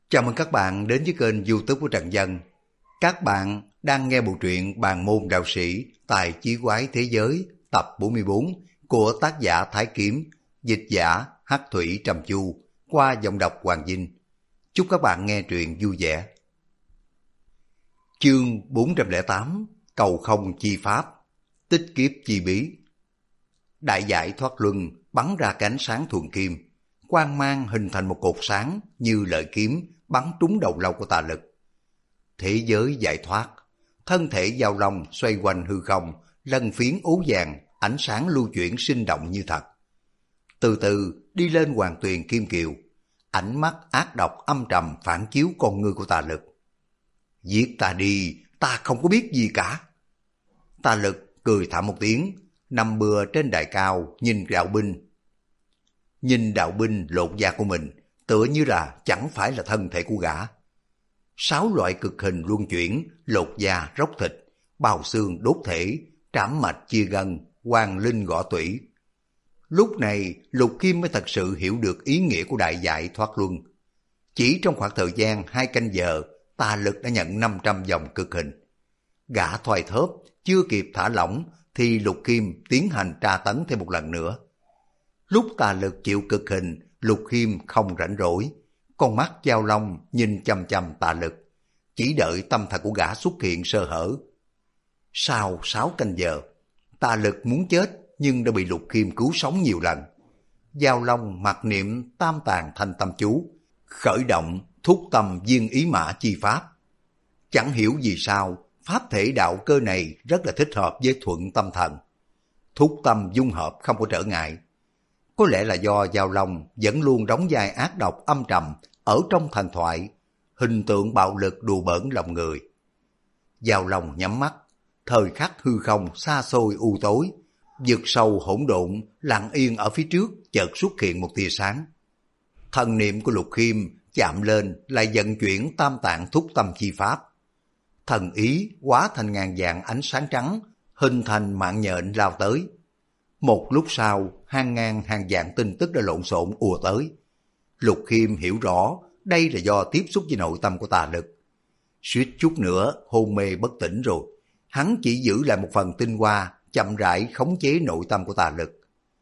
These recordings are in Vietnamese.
Chào mừng các bạn đến với kênh YouTube của Trần Dân. Các bạn đang nghe bộ truyện Bàn môn đạo sĩ tài chí quái thế giới tập 44 của tác giả Thái Kiếm, dịch giả Hắc Thủy Trầm Chu qua giọng đọc Hoàng Vinh. Chúc các bạn nghe truyện vui vẻ. Chương 408: Cầu không chi pháp, tích kiếp chi bí. Đại giải thoát luân bắn ra cái ánh sáng thuần kim, quang mang hình thành một cột sáng như lợi kiếm bắn trúng đầu lâu của Tà Lực. Thế giới giải thoát, thân thể Giao Long xoay quanh hư không, lân phiến ố vàng, ánh sáng lưu chuyển sinh động như thật. Từ từ đi lên hoàng tuyền kim kiều, ánh mắt ác độc âm trầm phản chiếu con ngươi của Tà Lực. Giết ta đi, ta không có biết gì cả. Tà Lực cười thảm một tiếng, nằm bừa trên đài cao nhìn đạo binh. Nhìn đạo binh lột da của mình, tựa như là chẳng phải là thân thể của gã. 6 loại cực hình luân chuyển, lột da róc thịt, bào xương đốt thể, trảm mạch chia gân, hoàng linh gõ tủy. Lúc này Lục Kim mới thật sự hiểu được ý nghĩa của đại giải thoát luân. Chỉ trong khoảng thời gian 2 canh giờ, Tà Lực đã nhận 500 dòng cực hình. Gã thoai thóp, chưa kịp thả lỏng thì Lục Kim tiến hành tra tấn thêm một lần nữa. Lúc Tà Lực chịu cực hình, Lục Kim không rảnh rỗi, con mắt Giao Long nhìn chằm chằm Tà Lực, chỉ đợi tâm thần của gã xuất hiện sơ hở. Sau 6 canh giờ, Tà Lực muốn chết nhưng đã bị Lục Kim cứu sống nhiều lần. Giao Long mặc niệm tam tàng thanh tâm chú, khởi động thúc tâm viên ý mã chi pháp. Chẳng hiểu vì sao, pháp thể đạo cơ này rất là thích hợp với thuận tâm thần. Thúc tâm dung hợp không có trở ngại. Có lẽ là do Giao Long vẫn luôn đóng vai ác độc âm trầm ở trong thần thoại, hình tượng bạo lực đùa bỡn lòng người. Giao Long nhắm mắt, thời khắc hư không xa xôi u tối, vực sâu hỗn độn lặng yên ở phía trước chợt xuất hiện một tia sáng. Thần niệm của Lục Khiêm chạm lên lại vận chuyển tam tạng thúc tâm chi pháp. Thần ý hóa thành ngàn vạn ánh sáng trắng, hình thành mạng nhện lao tới. Một lúc sau, hàng ngàn hàng vạn tin tức đã lộn xộn ùa tới. Lục Khiêm hiểu rõ đây là do tiếp xúc với nội tâm của Tà Lực. Suýt chút nữa hôn mê bất tỉnh rồi. Hắn chỉ giữ lại một phần tinh hoa, chậm rãi khống chế nội tâm của Tà Lực.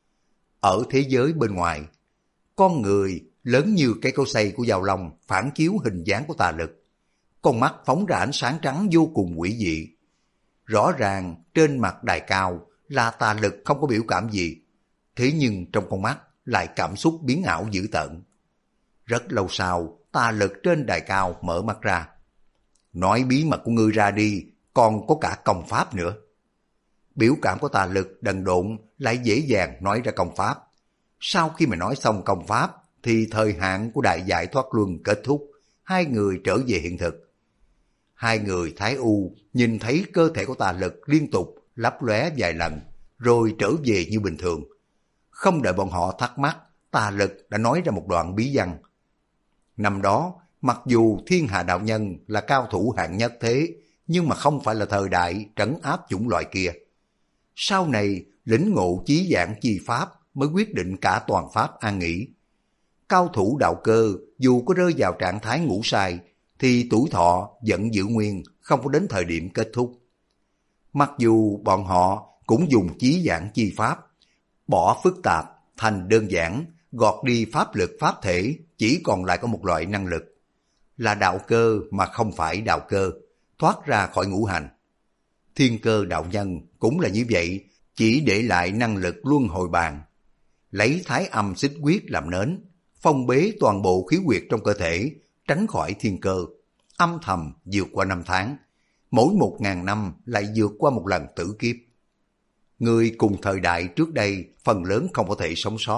Ở thế giới bên ngoài, con người lớn như cái cối xay của Giao Long phản chiếu hình dáng của Tà Lực. Con mắt phóng ra ánh sáng trắng vô cùng quỷ dị. Rõ ràng trên mặt đài cao là Tà Lực không có biểu cảm gì, thế nhưng trong con mắt lại cảm xúc biến ảo dữ tợn. Rất lâu sau, Tà Lực trên đài cao mở mắt ra. Nói bí mật của ngươi ra đi, còn có cả công pháp nữa. Biểu cảm của Tà Lực đần độn lại dễ dàng nói ra công pháp. Sau khi mà nói xong công pháp thì thời hạn của đại giải thoát luân kết thúc, hai người trở về hiện thực. Hai người Thái U nhìn thấy cơ thể của Tà Lực liên tục lấp lóe vài lần, rồi trở về như bình thường. Không đợi bọn họ thắc mắc, Tà Lực đã nói ra một đoạn bí văn. Năm đó, mặc dù Thiên Hà Đạo Nhân là cao thủ hạng nhất thế, nhưng mà không phải là thời đại trấn áp chủng loại kia. Sau này, lĩnh ngộ chí giảng chi pháp mới quyết định cả toàn pháp an nghỉ. Cao thủ đạo cơ, dù có rơi vào trạng thái ngủ say, thì tuổi thọ vẫn giữ nguyên, không có đến thời điểm kết thúc. Mặc dù bọn họ cũng dùng chí giảng chi pháp, bỏ phức tạp thành đơn giản, gọt đi pháp lực pháp thể, chỉ còn lại có một loại năng lực. Là đạo cơ mà không phải đạo cơ, thoát ra khỏi ngũ hành. Thiên Cơ đạo nhân cũng là như vậy, chỉ để lại năng lực luân hồi bàn. Lấy thái âm xích huyết làm nến, phong bế toàn bộ khí huyệt trong cơ thể, tránh khỏi thiên cơ, âm thầm vượt qua 5 tháng. Mỗi 1000 năm lại vượt qua một lần tử kiếp. Người cùng thời đại trước đây phần lớn không có thể sống sót.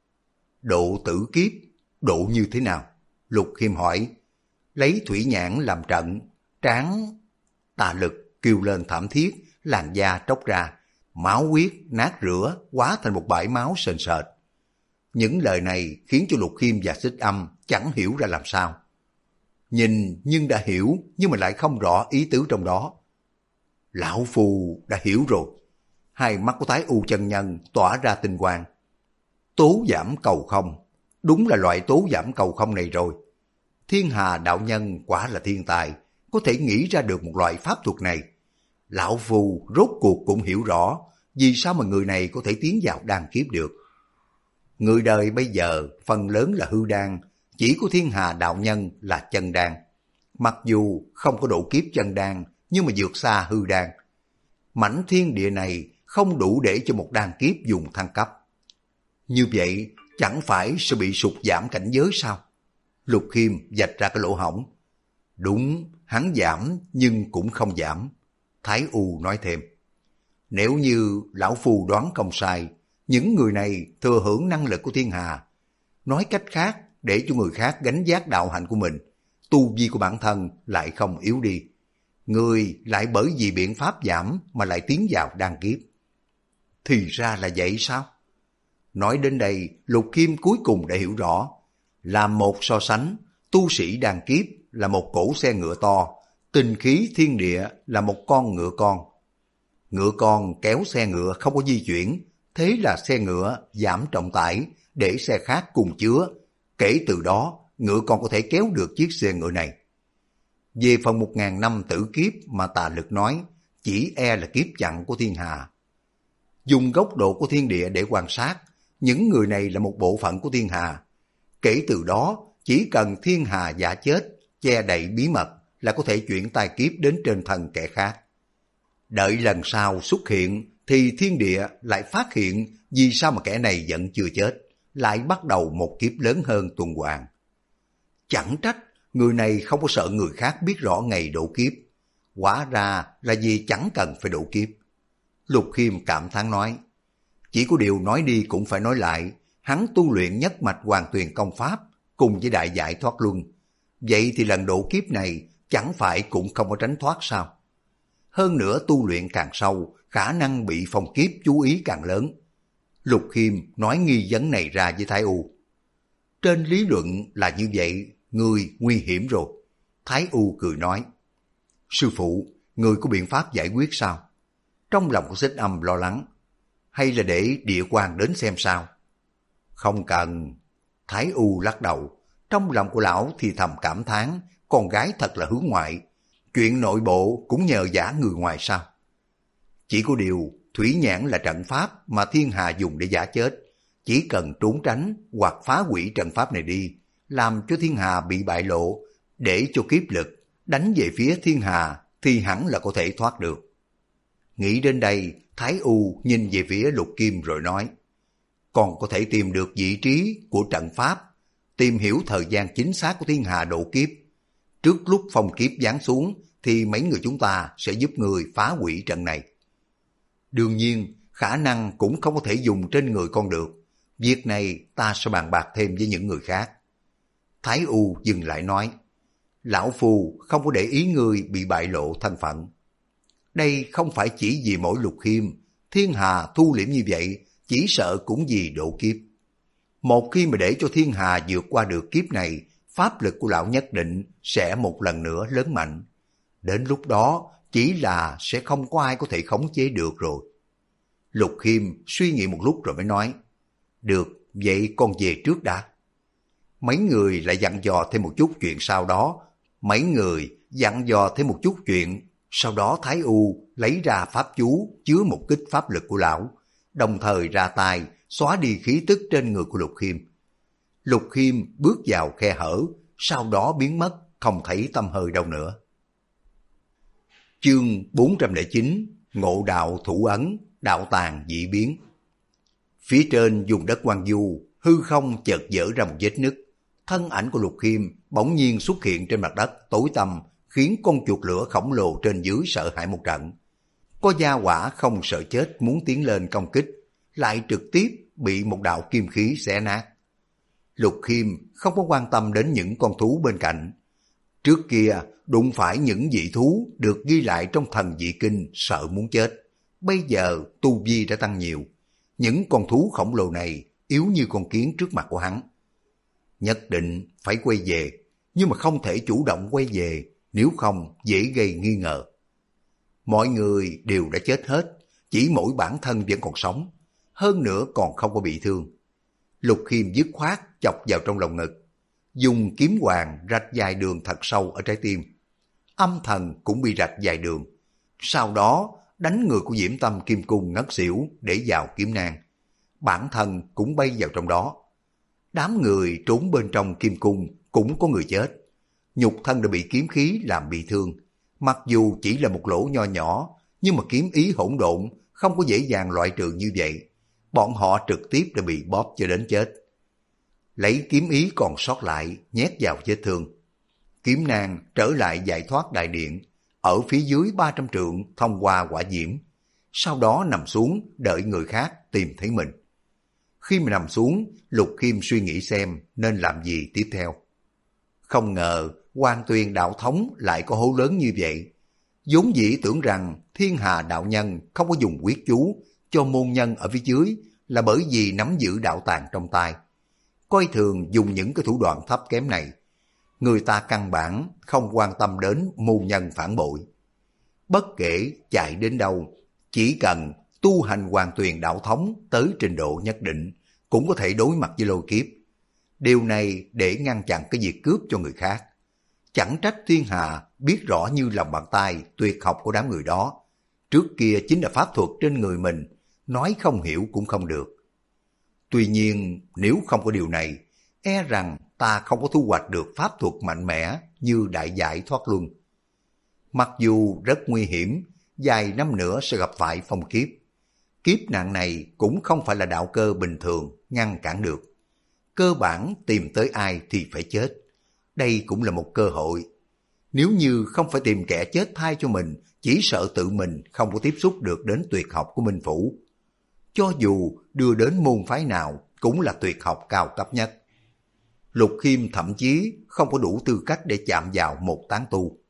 Độ tử kiếp, độ như thế nào? Lục Khiêm hỏi. Lấy thủy nhãn làm trận, tráng. Tà Lực kêu lên thảm thiết, làn da tróc ra, máu huyết nát rửa, hóa thành một bãi máu sền sệt. Những lời này khiến cho Lục Khiêm và Xích Âm chẳng hiểu ra làm sao. Nhìn nhưng đã hiểu, nhưng mà lại không rõ ý tứ trong đó. Lão Phu đã hiểu rồi. Hai mắt của Thái U chân nhân tỏa ra tinh quang. Tố giảm cầu không, đúng là loại tố giảm cầu không này rồi. Thiên Hà đạo nhân quả là thiên tài, có thể nghĩ ra được một loại pháp thuật này. Lão Phu rốt cuộc cũng hiểu rõ vì sao mà người này có thể tiến vào đan kiếp được. Người đời bây giờ phần lớn là hư đan, chỉ có Thiên Hà đạo nhân là chân đan. Mặc dù không có độ kiếp chân đan, nhưng mà vượt xa hư đan. Mảnh thiên địa này không đủ để cho một đan kiếp dùng thăng cấp. Như vậy chẳng phải sẽ bị sụt giảm cảnh giới sao? Lục Khiêm vạch ra cái lỗ hổng. Đúng, hắn giảm nhưng cũng không giảm. Thái U nói thêm. Nếu như lão Phu đoán không sai, những người này thừa hưởng năng lực của Thiên Hà. Nói cách khác, để cho người khác gánh vác đạo hạnh của mình, tu vi của bản thân lại không yếu đi. Người lại bởi vì biện pháp giảm mà lại tiến vào đan kiếp. Thì ra là vậy sao? Nói đến đây, Lục Khiêm cuối cùng đã hiểu rõ. Làm một so sánh, tu sĩ đan kiếp là một cỗ xe ngựa to, tinh khí thiên địa là một con ngựa con. Ngựa con kéo xe ngựa không có di chuyển, thế là xe ngựa giảm trọng tải để xe khác cùng chứa. Kể từ đó, ngựa con có thể kéo được chiếc xe ngựa này. Về phần 1000 năm tử kiếp mà Tà Lực nói, chỉ e là kiếp chặn của Thiên Hà. Dùng góc độ của thiên địa để quan sát, những người này là một bộ phận của Thiên Hà. Kể từ đó, chỉ cần Thiên Hà giả chết, che đậy bí mật là có thể chuyển tai kiếp đến trên thân kẻ khác. Đợi lần sau xuất hiện thì thiên địa lại phát hiện vì sao mà kẻ này vẫn chưa chết, lại bắt đầu một kiếp lớn hơn tuần hoàn. Chẳng trách người này không có sợ người khác biết rõ ngày độ kiếp. Hóa ra là vì chẳng cần phải độ kiếp. Lục Khiêm cảm thán nói. Chỉ có điều nói đi cũng phải nói lại, hắn tu luyện nhất mạch Hoàng Tuyền công pháp cùng với đại giải thoát luân. Vậy thì lần độ kiếp này chẳng phải cũng không có tránh thoát sao? Hơn nữa tu luyện càng sâu, khả năng bị phong kiếp chú ý càng lớn. Lục Khiêm nói nghi vấn này ra với Thái U. Trên lý luận là như vậy, ngươi nguy hiểm rồi. Thái U cười nói. Sư phụ, ngươi có biện pháp giải quyết sao? Trong lòng của Xích Âm lo lắng. Hay là để địa quan đến xem sao? Không cần. Thái U lắc đầu. Trong lòng của lão thì thầm cảm thán, con gái thật là hướng ngoại. Chuyện nội bộ cũng nhờ giả người ngoài sao? Chỉ có điều, thủy nhãn là trận pháp mà Thiên Hà dùng để giả chết. Chỉ cần trốn tránh hoặc phá hủy trận pháp này đi, làm cho Thiên Hà bị bại lộ, để cho kiếp lực đánh về phía Thiên Hà thì hẳn là có thể thoát được. Nghĩ đến đây, Thái U nhìn về phía Lục Kim rồi nói, còn có thể tìm được vị trí của trận pháp, tìm hiểu thời gian chính xác của Thiên Hà độ kiếp. Trước lúc phong kiếp giáng xuống thì mấy người chúng ta sẽ giúp người phá hủy trận này. Đương nhiên, khả năng cũng không có thể dùng trên người con được. Việc này ta sẽ bàn bạc thêm với những người khác. Thái U dừng lại nói, lão Phu không có để ý người bị bại lộ thân phận. Đây không phải chỉ vì mỗi Lục Khiêm, Thiên Hà thu liễm như vậy, chỉ sợ cũng vì độ kiếp. Một khi mà để cho Thiên Hà vượt qua được kiếp này, pháp lực của lão nhất định sẽ một lần nữa lớn mạnh. Đến lúc đó, chỉ là sẽ không có ai có thể khống chế được rồi. Lục Khiêm suy nghĩ một lúc rồi mới nói, được, vậy con về trước đã. Mấy người lại dặn dò thêm một chút chuyện sau đó Thái U lấy ra pháp chú chứa một kích pháp lực của lão, đồng thời ra tay xóa đi khí tức trên người của Lục Khiêm. Lục Khiêm bước vào khe hở, sau đó biến mất, không thấy tăm hơi đâu nữa. Chương 409, Ngộ đạo thủ ấn, đạo tàng dị biến. Phía trên vùng đất hoang vu, hư không chợt vỡ ra một vết nứt. Thân ảnh của Lục Khiêm bỗng nhiên xuất hiện trên mặt đất tối tăm, khiến con chuột lửa khổng lồ trên dưới sợ hãi một trận. Có gia hỏa không sợ chết muốn tiến lên công kích, lại trực tiếp bị một đạo kim khí xé nát. Lục Khiêm không có quan tâm đến những con thú bên cạnh. Trước kia đụng phải những dị thú được ghi lại trong thần dị kinh sợ muốn chết. Bây giờ tu vi đã tăng nhiều. Những con thú khổng lồ này yếu như con kiến trước mặt của hắn. Nhất định phải quay về, nhưng mà không thể chủ động quay về, nếu không dễ gây nghi ngờ. Mọi người đều đã chết hết, chỉ mỗi bản thân vẫn còn sống, hơn nữa còn không có bị thương. Lục Khiêm dứt khoát chọc vào trong lòng ngực. dùng kiếm hoàng rạch dài đường thật sâu ở trái tim. Âm thần cũng bị rạch dài đường. Sau đó đánh người của Diễm Tâm Kim Cung ngất xỉu để vào kiếm nang. Bản thân cũng bay vào trong đó. Đám người trốn bên trong kim cung cũng có người chết. Nhục thân đã bị kiếm khí làm bị thương. Mặc dù chỉ là một lỗ nho nhỏ, nhưng mà kiếm ý hỗn độn không có dễ dàng loại trừ như vậy. Bọn họ trực tiếp đã bị bóp cho đến chết. Lấy kiếm ý còn sót lại nhét vào vết thương. Kiếm nang trở lại giải thoát đại điện, ở phía dưới 300 trượng thông qua quả diễm. Sau đó nằm xuống đợi người khác tìm thấy mình. Khi mà nằm xuống, Lục Khiêm suy nghĩ xem nên làm gì tiếp theo. Không ngờ Quan Tuyên đạo thống lại có hố lớn như vậy. Vốn dĩ tưởng rằng Thiên Hà đạo nhân không có dùng quyết chú cho môn nhân ở phía dưới là bởi vì nắm giữ đạo tàng trong tay. Coi thường dùng những cái thủ đoạn thấp kém này. Người ta căn bản không quan tâm đến môn nhân phản bội. Bất kể chạy đến đâu, chỉ cần tu hành Hoàn Tuyền đạo thống tới trình độ nhất định, cũng có thể đối mặt với lôi kiếp. Điều này để ngăn chặn cái việc cướp cho người khác. Chẳng trách Thiên Hà biết rõ như lòng bàn tay tuyệt học của đám người đó. Trước kia chính là pháp thuật trên người mình, nói không hiểu cũng không được. Tuy nhiên nếu không có điều này, e rằng ta không có thu hoạch được pháp thuật mạnh mẽ như đại giải thoát luân. Mặc dù rất nguy hiểm, vài năm nữa sẽ gặp phải phong kiếp. Kiếp nạn này cũng không phải là đạo cơ bình thường ngăn cản được. Cơ bản tìm tới ai thì phải chết. Đây cũng là một cơ hội. Nếu như không phải tìm kẻ chết thay cho mình, chỉ sợ tự mình không có tiếp xúc được đến tuyệt học của Minh Phủ. Cho dù đưa đến môn phái nào cũng là tuyệt học cao cấp nhất. Lục Khiêm thậm chí không có đủ tư cách để chạm vào một tán tu.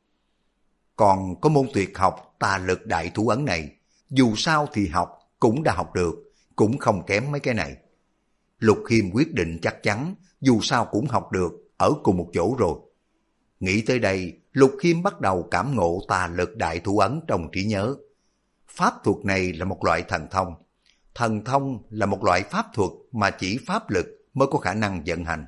Còn có môn tuyệt học tà lực đại thủ ấn này, dù sao thì học cũng đã học được, cũng không kém mấy cái này. Lục Khiêm quyết định chắc chắn, dù sao cũng học được, ở cùng một chỗ rồi. Nghĩ tới đây, Lục Khiêm bắt đầu cảm ngộ tà lực đại thủ ấn trong trí nhớ. Pháp thuật này là một loại thần thông. Thần thông là một loại pháp thuật mà chỉ pháp lực mới có khả năng vận hành.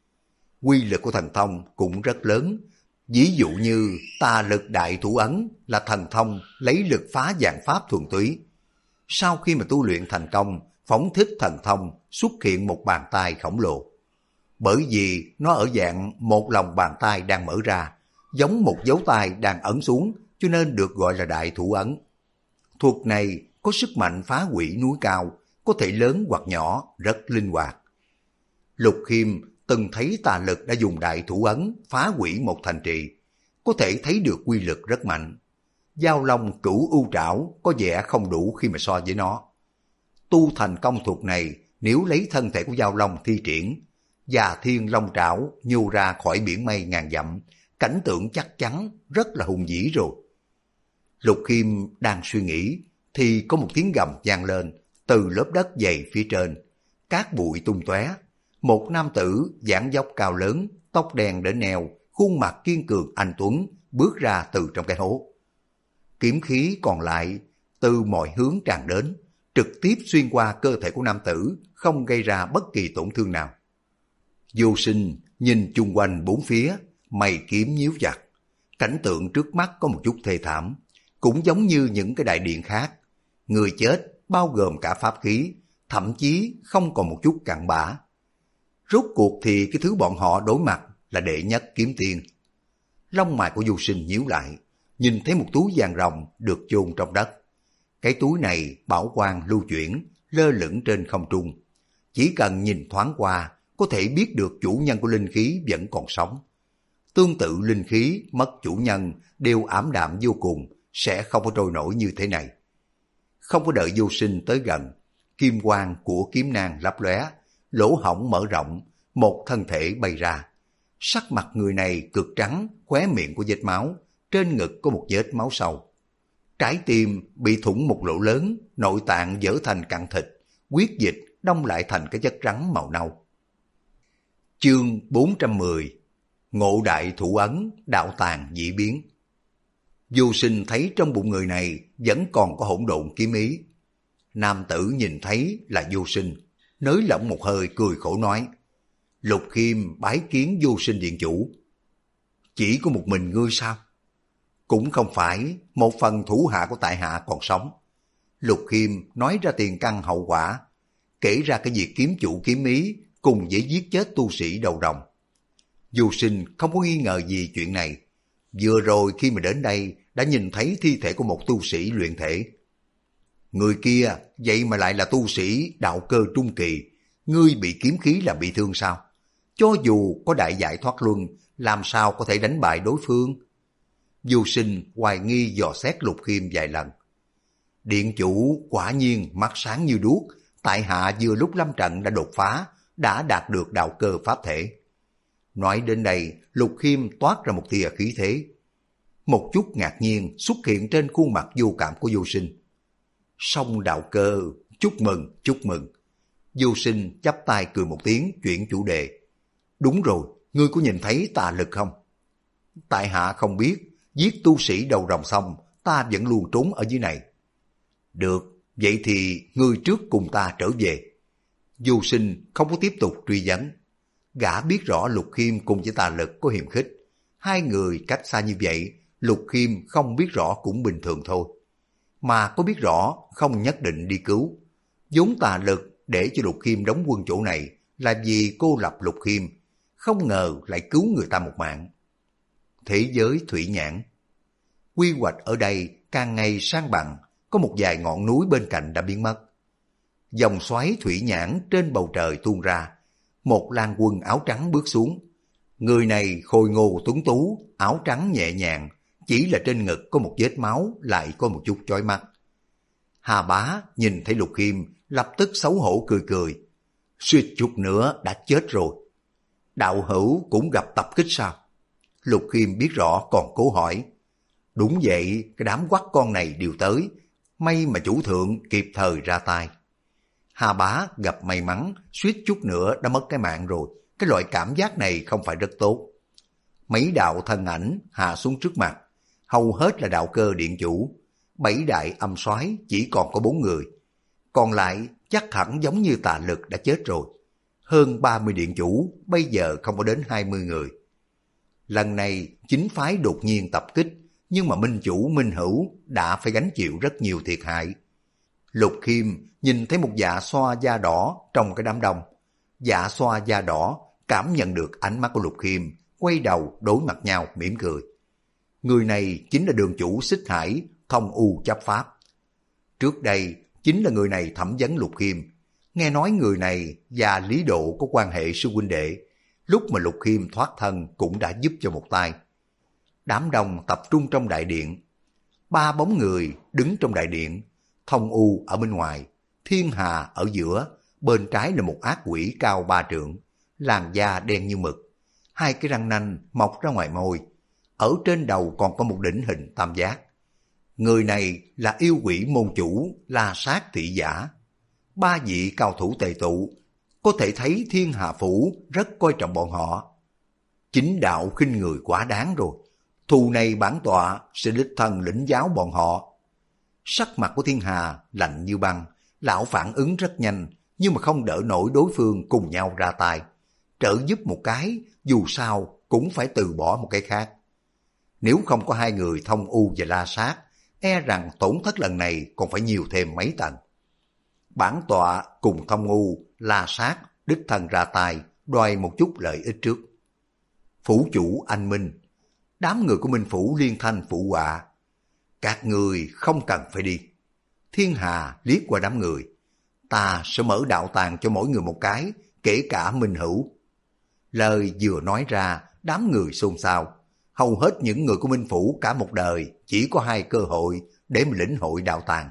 Quy lực của thần thông cũng rất lớn. Ví dụ như tà lực đại thủ ấn là thần thông lấy lực phá vạn pháp thuần túy. Sau khi mà tu luyện thành công, phóng thích thần thông xuất hiện một bàn tay khổng lồ. Bởi vì nó ở dạng một lòng bàn tay đang mở ra, giống một dấu tay đang ấn xuống, cho nên được gọi là đại thủ ấn. Thuật này có sức mạnh phá hủy núi cao, có thể lớn hoặc nhỏ, rất linh hoạt. Lục Khiêm từng thấy tà lực đã dùng đại thủ ấn phá hủy một thành trì, có thể thấy được quy lực rất mạnh. Giao Long Cửu U Trảo có vẻ không đủ khi mà so với nó. Tu thành công thuật này, nếu lấy thân thể của Giao Long thi triển, và Thiên Long Trảo nhô ra khỏi biển mây ngàn dặm, cảnh tượng chắc chắn rất là hùng vĩ rồi. Lục Khiêm đang suy nghĩ, thì có một tiếng gầm vang lên từ lớp đất dày phía trên, cát bụi tung tóe. Một nam tử dáng dốc cao lớn, tóc đen đến eo, khuôn mặt kiên cường anh tuấn bước ra từ trong cái hố. Kiếm khí còn lại từ mọi hướng tràn đến, trực tiếp xuyên qua cơ thể của nam tử, không gây ra bất kỳ tổn thương nào. Vô Sinh nhìn chung quanh bốn phía, mày kiếm nhíu chặt. Cảnh tượng trước mắt có một chút thê thảm, cũng giống như những cái đại điện khác. Người chết bao gồm cả pháp khí, thậm chí không còn một chút cặn bã. Rốt cuộc thì cái thứ bọn họ đối mặt là đệ nhất kiếm tiên. Lông mày của Vô Sinh nhíu lại, nhìn thấy một túi vàng ròng được chôn trong đất. Cái túi này bảo quang lưu chuyển, lơ lửng trên không trung. Chỉ cần nhìn thoáng qua, có thể biết được chủ nhân của linh khí vẫn còn sống. Tương tự linh khí mất chủ nhân đều ảm đạm vô cùng, sẽ không có trôi nổi như thế này. Không có đợi Vô Sinh tới gần, kim quang của kiếm nang lấp lóe, lỗ hổng mở rộng, một thân thể bay ra. Sắc mặt người này cực trắng, khóe miệng có vết máu, trên ngực có một vết máu sâu. Trái tim bị thủng một lỗ lớn, nội tạng vỡ thành cặn thịt, huyết dịch đông lại thành cái chất trắng màu nâu. Chương 410: Ngộ đại thủ ấn, đạo tàng dị biến. Vô Sinh thấy trong bụng người này vẫn còn có hỗn độn kiếm ý. Nam tử nhìn thấy là Vô Sinh, nới lỏng một hơi cười khổ nói: Lục Khiêm bái kiến Vô Sinh điện chủ. Chỉ có một mình ngươi sao? Cũng không phải, một phần thủ hạ của tại hạ còn sống. Lục Khiêm nói ra tiền căn hậu quả, kể ra cái việc kiếm chủ kiếm ý cùng với giết chết tu sĩ đầu rồng. Vô Sinh không có nghi ngờ gì chuyện này. Vừa rồi khi mà đến đây đã nhìn thấy thi thể của một tu sĩ luyện thể. Người kia vậy mà lại là tu sĩ đạo cơ trung kỳ, ngươi bị kiếm khí làm bị thương sao? Cho dù có đại giải thoát luân, làm sao có thể đánh bại đối phương? Vô Sinh hoài nghi dò xét Lục Khiêm vài lần. Điện chủ quả nhiên mắt sáng như đuốc, tại hạ vừa lúc lâm trận đã đột phá, đã đạt được đạo cơ pháp thể. Nói đến đây, Lục Khiêm toát ra một tia khí thế. Một chút ngạc nhiên xuất hiện trên khuôn mặt vô cảm của Vô Sinh. Song đạo cơ, chúc mừng, chúc mừng. Vô Sinh chắp tay cười một tiếng, chuyển chủ đề. Đúng rồi, ngươi có nhìn thấy tà lực không? Tại hạ không biết, giết tu sĩ đầu rồng xong, ta vẫn luôn trốn ở dưới này. Được, vậy thì ngươi trước cùng ta trở về. Vô Sinh không có tiếp tục truy vấn. Gã biết rõ Lục Khiêm cùng với tà lực có hiềm khích. Hai người cách xa như vậy, Lục Khiêm không biết rõ cũng bình thường thôi. Mà có biết rõ không nhất định đi cứu. Vốn tà lực để cho Lục Khiêm đóng quân chỗ này là vì cô lập Lục Khiêm, không ngờ lại cứu người ta một mạng. Thế giới thủy nhãn. Quy hoạch ở đây càng ngày sang bằng, có một vài ngọn núi bên cạnh đã biến mất. Dòng xoáy thủy nhãn trên bầu trời tuôn ra, một lang quân áo trắng bước xuống. Người này khôi ngô tuấn tú, áo trắng nhẹ nhàng, chỉ là trên ngực có một vết máu lại có một chút chói mắt. Hà Bá nhìn thấy Lục Khiêm lập tức xấu hổ cười cười. Suýt chút nữa đã chết rồi. Đạo hữu cũng gặp tập kích sao? Lục Khiêm biết rõ còn cố hỏi. Đúng vậy, cái đám quắt con này đều tới. May mà chủ thượng kịp thời ra tay. Hà Bá gặp may mắn, suýt chút nữa đã mất cái mạng rồi. Cái loại cảm giác này không phải rất tốt. Mấy đạo thân ảnh hạ xuống trước mặt. Hầu hết là đạo cơ điện chủ. 7 đại âm soái chỉ còn có 4 người. Còn lại chắc hẳn giống như tà lực đã chết rồi. Hơn 30 điện chủ, bây giờ không có đến 20 người. Lần này chính phái đột nhiên tập kích, nhưng mà minh chủ minh hữu đã phải gánh chịu rất nhiều thiệt hại. Lục Khiêm nhìn thấy một dạ xoa da đỏ trong cái đám đông. Dạ xoa da đỏ cảm nhận được ánh mắt của Lục Khiêm, quay đầu đối mặt nhau mỉm cười. Người này chính là đường chủ Xích Hải, Thông U chấp pháp. Trước đây chính là người này thẩm vấn Lục Khiêm. Nghe nói người này và Lý Độ có quan hệ sư huynh đệ. Lúc mà Lục Khiêm thoát thân cũng đã giúp cho một tay. Đám đông tập trung trong đại điện. 3 bóng người đứng trong đại điện. Thông U ở bên ngoài, Thiên Hà ở giữa, bên trái là một ác quỷ cao 3 trượng, làn da đen như mực. 2 cái răng nanh mọc ra ngoài môi. Ở trên đầu còn có một đỉnh hình tam giác. Người này là yêu quỷ môn chủ La Sát Thị Giả. 3 vị cao thủ tề tụ, có thể thấy Thiên Hà Phủ rất coi trọng bọn họ. Chính đạo khinh người quá đáng rồi. Thù này bản tọa sẽ đích thân lĩnh giáo bọn họ. Sắc mặt của Thiên Hà lạnh như băng, lão phản ứng rất nhanh, nhưng mà không đỡ nổi đối phương cùng nhau ra tay. Trợ giúp một cái, dù sao cũng phải từ bỏ một cái khác. Nếu không có 2 người Thông U và La Sát, e rằng tổn thất lần này còn phải nhiều thêm mấy tầng. Bản tọa cùng Thông U, La Sát đích thân ra tay, đòi một chút lợi ích trước. Phủ chủ anh Minh, đám người của Minh Phủ liên thanh phụ họa. Các người không cần phải đi. Thiên Hà liếc qua đám người. Ta sẽ mở đạo tàng cho mỗi người một cái, kể cả Minh Hữu. Lời vừa nói ra, đám người xôn xao. Hầu hết những người của Minh Phủ cả một đời chỉ có 2 cơ hội để mà lĩnh hội đạo tàng.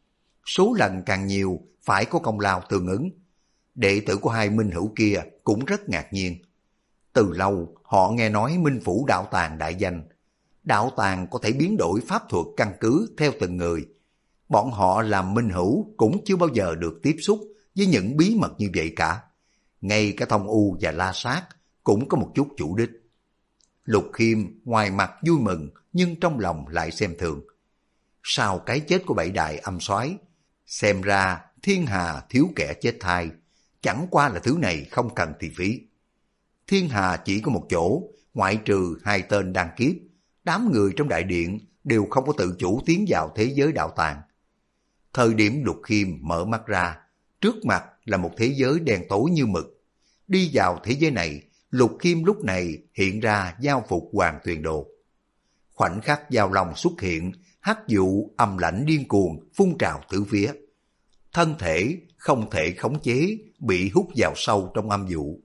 Số lần càng nhiều phải có công lao tương ứng. Đệ tử của 2 Minh Hữu kia cũng rất ngạc nhiên. Từ lâu họ nghe nói Minh Phủ đạo tàng đại danh. Đạo tàng có thể biến đổi pháp thuật căn cứ theo từng người. Bọn họ làm Minh Hữu cũng chưa bao giờ được tiếp xúc với những bí mật như vậy cả. Ngay cả Thông U và La Sát cũng có một chút chủ đích. Lục Khiêm ngoài mặt vui mừng nhưng trong lòng lại xem thường. Sau cái chết của 7 đại âm soái, xem ra Thiên Hà thiếu kẻ chết thai, chẳng qua là thứ này không cần thì phí. Thiên hà chỉ có một chỗ, ngoại trừ hai tên đan kiếp, đám người trong đại điện đều không có tự chủ tiến vào thế giới đạo tàng. Thời điểm Lục Khiêm mở mắt ra, trước mặt là một thế giới đen tối như mực. Đi vào thế giới này, Lục Khiêm lúc này hiện ra giao phục Hoàng Tuyền Đồ. Khoảnh khắc giao long xuất hiện, hắc vụ âm lãnh điên cuồng phun trào tứ phía. Thân thể không thể khống chế, bị hút vào sâu trong âm vụ.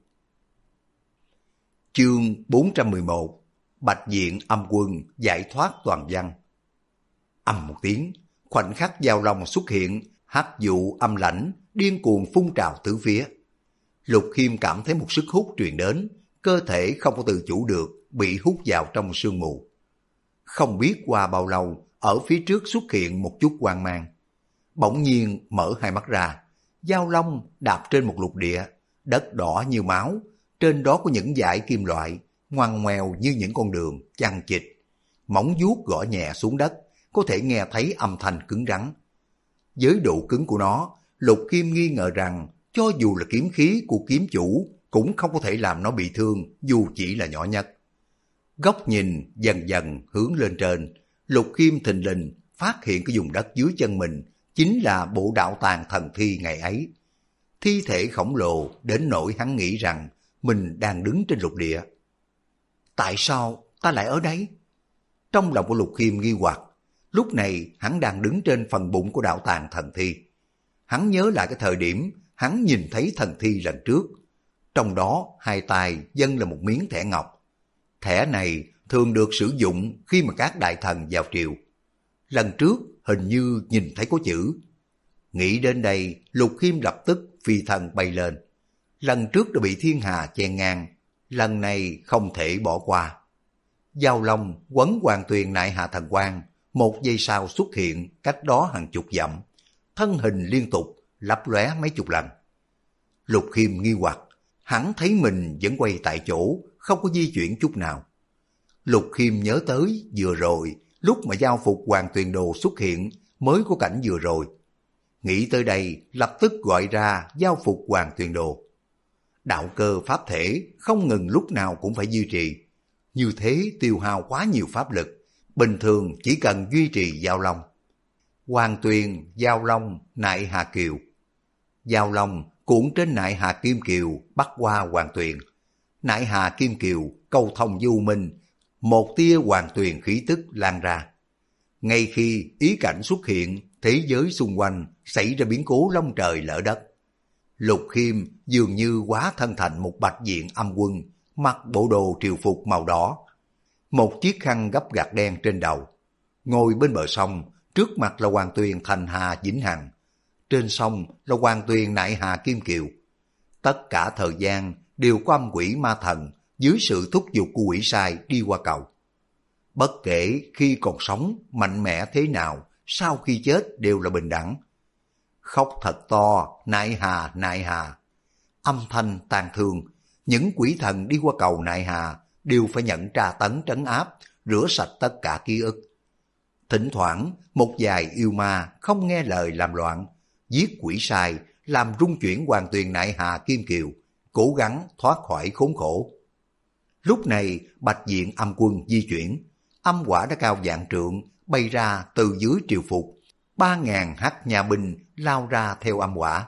Chương 411 Bạch Diện Âm Quân giải thoát toàn văn. Ầm một tiếng, khoảnh khắc giao long xuất hiện, hắc vụ âm lãnh điên cuồng phun trào tứ phía. Lục Khiêm cảm thấy một sức hút truyền đến, cơ thể không có tự chủ được, bị hút vào trong sương mù. Không biết qua bao lâu, ở phía trước xuất hiện một chút quang mang. Bỗng nhiên mở hai mắt ra, giao long đạp trên một lục địa, đất đỏ như máu, trên đó có những dải kim loại, ngoằn ngoèo như những con đường, chằng chịt. Móng vuốt gõ nhẹ xuống đất, có thể nghe thấy âm thanh cứng rắn. Với độ cứng của nó, Lục Khiêm nghi ngờ rằng cho dù là kiếm khí của kiếm chủ cũng không có thể làm nó bị thương dù chỉ là nhỏ nhất. Góc nhìn dần dần hướng lên trên, Lục Khiêm thình lình phát hiện cái vùng đất dưới chân mình chính là bộ đạo tàng thần thi ngày ấy. Thi thể khổng lồ đến nỗi hắn nghĩ rằng mình đang đứng trên lục địa. Tại sao ta lại ở đây? Trong lòng của Lục Khiêm nghi hoặc, lúc này hắn đang đứng trên phần bụng của đạo tàng thần thi. Hắn nhớ lại cái thời điểm hắn nhìn thấy thần thi lần trước. Trong đó hai tay dâng là một miếng thẻ ngọc. Thẻ này thường được sử dụng khi mà các đại thần vào triều. Lần trước hình như nhìn thấy có chữ. Nghĩ đến đây, Lục Khiêm lập tức phi thân bay lên. Lần trước đã bị thiên hà chen ngang, lần này không thể bỏ qua. Giao long quấn Hoàng Tuyền nại hạ thần quang, một giây sau xuất hiện cách đó hàng chục dặm, thân hình liên tục lấp lóe mấy chục lần. Lục Khiêm nghi hoặc, hắn thấy mình vẫn quay tại chỗ, không có di chuyển chút nào. Lục Khiêm nhớ tới vừa rồi, lúc mà giao phục Hoàng Tuyền Đồ xuất hiện mới có cảnh vừa rồi. Nghĩ tới đây, lập tức gọi ra giao phục Hoàng Tuyền Đồ. Đạo cơ pháp thể không ngừng lúc nào cũng phải duy trì. Như thế tiêu hao quá nhiều pháp lực, bình thường chỉ cần duy trì giao long. Hoàng Tuyền, giao long, nại hà kiều. Giao long cuộn trên nại hà kim kiều bắt qua Hoàng Tuyền. Nại hà kim kiều câu thông du minh, một tia Hoàng Tuyền khí tức lan ra. Ngay khi ý cảnh xuất hiện, thế giới xung quanh xảy ra biến cố long trời lở đất. Lục Khiêm dường như hóa thân thành một bạch diện âm quân, mặc bộ đồ triều phục màu đỏ, một chiếc khăn gấp gạc đen trên đầu. Ngồi bên bờ sông, trước mặt là Hoàng Tuyền thành hà vĩnh hằng, trên sông là Hoàng Tuyền nại hà kim kiều. Tất cả thời gian đều có âm quỷ ma thần dưới sự thúc giục của quỷ sai đi qua cầu. Bất kể khi còn sống mạnh mẽ thế nào, sau khi chết đều là bình đẳng. Khóc thật to, nại hà, nại hà. Âm thanh tàn thương, những quỷ thần đi qua cầu nại hà đều phải nhận tra tấn trấn áp, rửa sạch tất cả ký ức. Thỉnh thoảng, một vài yêu ma không nghe lời làm loạn, giết quỷ sai, làm rung chuyển Hoàng Tuyền nại hà kim kiều, cố gắng thoát khỏi khốn khổ. Lúc này, Bạch Diện Âm Quân di chuyển, âm quả đã cao vạn trượng, bay ra từ dưới triều phục. 3.000 hắc nhà binh lao ra theo âm quả.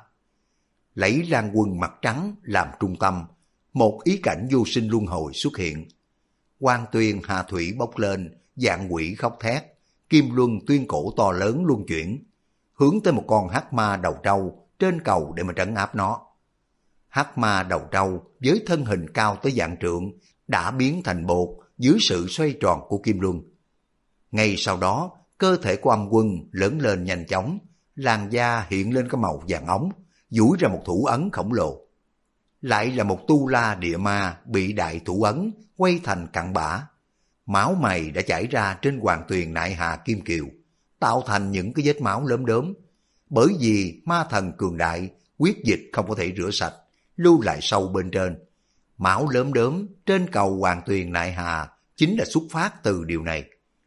Lấy Lan Quân mặt trắng làm trung tâm, một ý cảnh vô sinh luân hồi xuất hiện. Hoàng Tuyền hà thủy bốc lên, vạn quỷ khóc thét, kim luân tuyên cổ to lớn luân chuyển, hướng tới một con hắc ma đầu trâu trên cầu để mà trấn áp nó. Hắc ma đầu trâu với thân hình cao tới vạn trượng đã biến thành bột dưới sự xoay tròn của kim luân. Ngay sau đó, cơ thể của âm quân lớn lên nhanh chóng, làn da hiện lên cái màu vàng óng, duỗi ra một thủ ấn khổng lồ. Lại là một tu la địa ma bị đại thủ ấn quay thành cặn bã. Máu mày đã chảy ra trên Hoàng Tuyền nại hà kim kiều, tạo thành những cái vết máu lớn đốm. Bởi vì ma thần cường đại, huyết dịch không có thể rửa sạch, lưu lại sâu bên trên. Máu lớn đốm trên cầu Hoàng Tuyền nại hà chính là xuất phát từ điều này.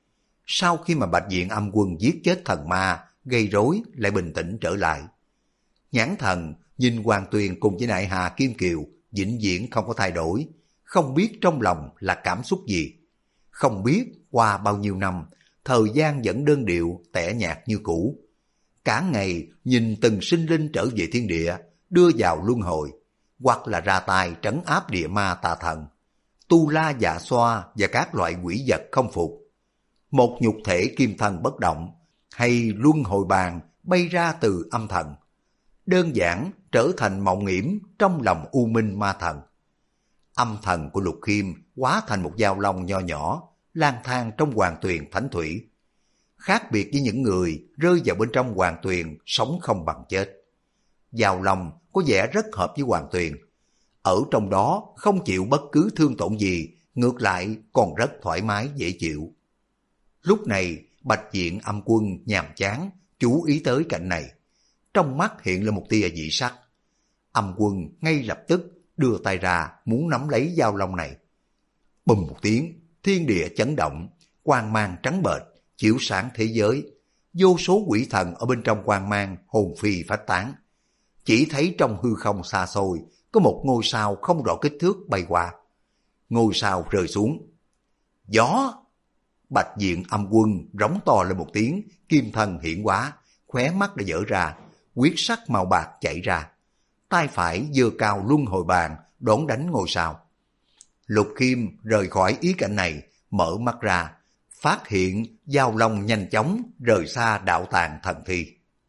Sau khi mà Bạch Diện Âm Quân giết chết thần ma, gây rối lại bình tĩnh trở lại. Nhãn thần nhìn Hoàng Tuyền cùng với nại hà kim kiều vĩnh viễn không có thay đổi, không biết trong lòng là cảm xúc gì. Không biết qua bao nhiêu năm, thời gian vẫn đơn điệu, tẻ nhạt như cũ. Cả ngày nhìn từng sinh linh trở về thiên địa, đưa vào luân hồi, hoặc là ra tay trấn áp địa ma tà thần, tu la dạ xoa và các loại quỷ vật không phục. Một nhục thể kim thân bất động, hay luân hồi bàn bay ra từ âm thần, đơn giản trở thành mộng nghiễm trong lòng u minh ma thần. Âm thần của Lục Khiêm hóa thành một dao long nho nhỏ, lang thang trong hoàng tuyền thánh thủy. Khác biệt với những người rơi vào bên trong hoàng tuyền sống không bằng chết. Dao long có vẻ rất hợp với hoàng tuyền. Ở trong đó không chịu bất cứ thương tổn gì, ngược lại còn rất thoải mái dễ chịu. Lúc này Bạch Diện Âm Quân nhàm chán, chú ý tới cảnh này. Trong mắt hiện lên một tia dị sắc. Âm Quân ngay lập tức đưa tay ra muốn nắm lấy dao long này. Bùm một tiếng, thiên địa chấn động, quang mang trắng bệch, chiếu sáng thế giới. Vô số quỷ thần ở bên trong quang mang hồn phi phách tán. Chỉ thấy trong hư không xa xôi có một ngôi sao không rõ kích thước bay qua. Ngôi sao rơi xuống. Gió! Bạch Diện Âm Quân rống to lên một tiếng, kim thân hiển hóa, khóe mắt đã dở ra, huyết sắc màu bạc chảy ra. Tay phải giơ cao luân hồi bàn, đón đánh ngôi sao. Lục Khiêm rời khỏi ý cảnh này, mở mắt ra, phát hiện dao long nhanh chóng rời xa đạo tàng thần thi.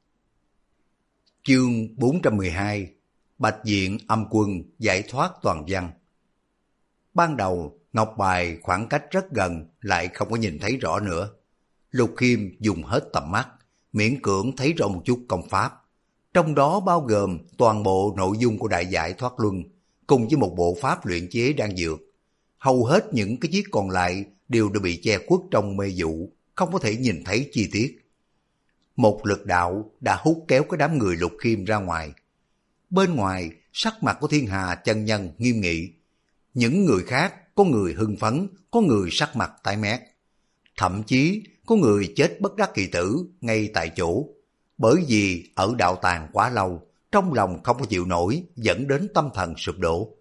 Chương 412 Bạch Diện Âm Quân giải thoát toàn văn. Ban đầu, ngọc bài khoảng cách rất gần lại không có nhìn thấy rõ nữa. Lục Khiêm dùng hết tầm mắt, miễn cưỡng thấy rõ một chút công pháp. Trong đó bao gồm toàn bộ nội dung của đại giải thoát luân, cùng với một bộ pháp luyện chế đan dược. Hầu hết những cái chiếc còn lại đều đã bị che khuất trong mê vụ, không có thể nhìn thấy chi tiết. Một lực đạo đã hút kéo cái đám người Lục Khiêm ra ngoài. Bên ngoài, sắc mặt của Thiên Hà chân nhân nghiêm nghị. Những người khác, có người hưng phấn, có người sắc mặt tái mét. Thậm chí, có người chết bất đắc kỳ tử ngay tại chỗ. Bởi vì ở đạo tàng quá lâu, trong lòng không có chịu nổi, dẫn đến tâm thần sụp đổ.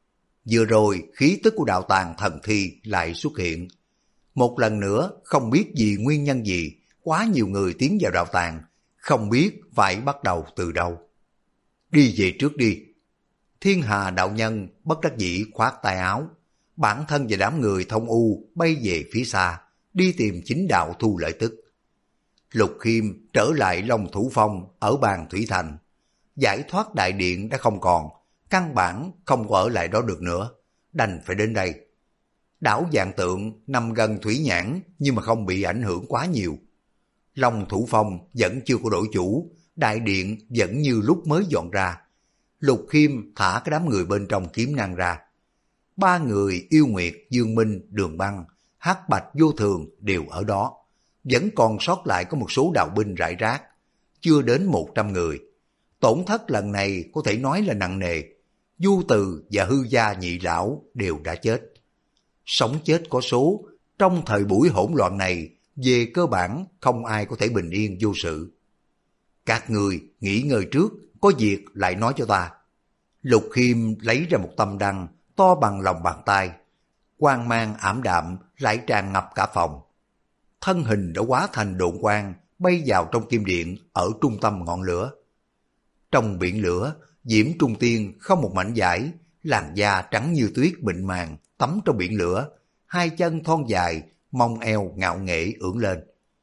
Vừa rồi, khí tức của đạo tàng thần thi lại xuất hiện. Một lần nữa, không biết vì nguyên nhân gì, quá nhiều người tiến vào đạo tàng, không biết phải bắt đầu từ đâu. Đi về trước đi. Thiên Hà đạo nhân bất đắc dĩ khoát tay áo. Bản thân và đám người thông u bay về phía xa, đi tìm chính đạo thu lợi tức. Lục Khiêm trở lại Long Thủ Phong ở bàn Thủy Thành. Giải thoát đại điện đã không còn, căn bản không ở lại đó được nữa, đành phải đến đây. Đảo Vạn Tượng nằm gần Thủy Nhãn nhưng mà không bị ảnh hưởng quá nhiều. Long Thủ Phong vẫn chưa có đổi chủ, đại điện vẫn như lúc mới dọn ra. Lục Khiêm thả cái đám người bên trong kiếm năng ra. Ba người Yêu Nguyệt, Dương Minh, Đường Băng, Hắc Bạch Vô Thường đều ở đó. Vẫn còn sót lại có một số đạo binh rải rác, chưa đến 100 người. Tổn thất lần này có thể nói là nặng nề. Du Từ và Hư Gia nhị lão đều đã chết. Sống chết có số, trong thời buổi hỗn loạn này, về cơ bản không ai có thể bình yên vô sự. Các người nghỉ ngơi trước, có việc lại nói cho ta. Lục Khiêm lấy ra một tâm đăng to bằng lòng bàn tay, quang mang ảm đạm lại tràn ngập cả phòng. Thân hình đã hóa thành độn quang bay vào trong kim điện ở trung tâm ngọn lửa. Trong biển lửa, Diễm Trung Tiên không một mảnh vải, làn da trắng như tuyết mịn màng tắm trong biển lửa, hai chân thon dài, mông eo ngạo nghễ ưỡn lên.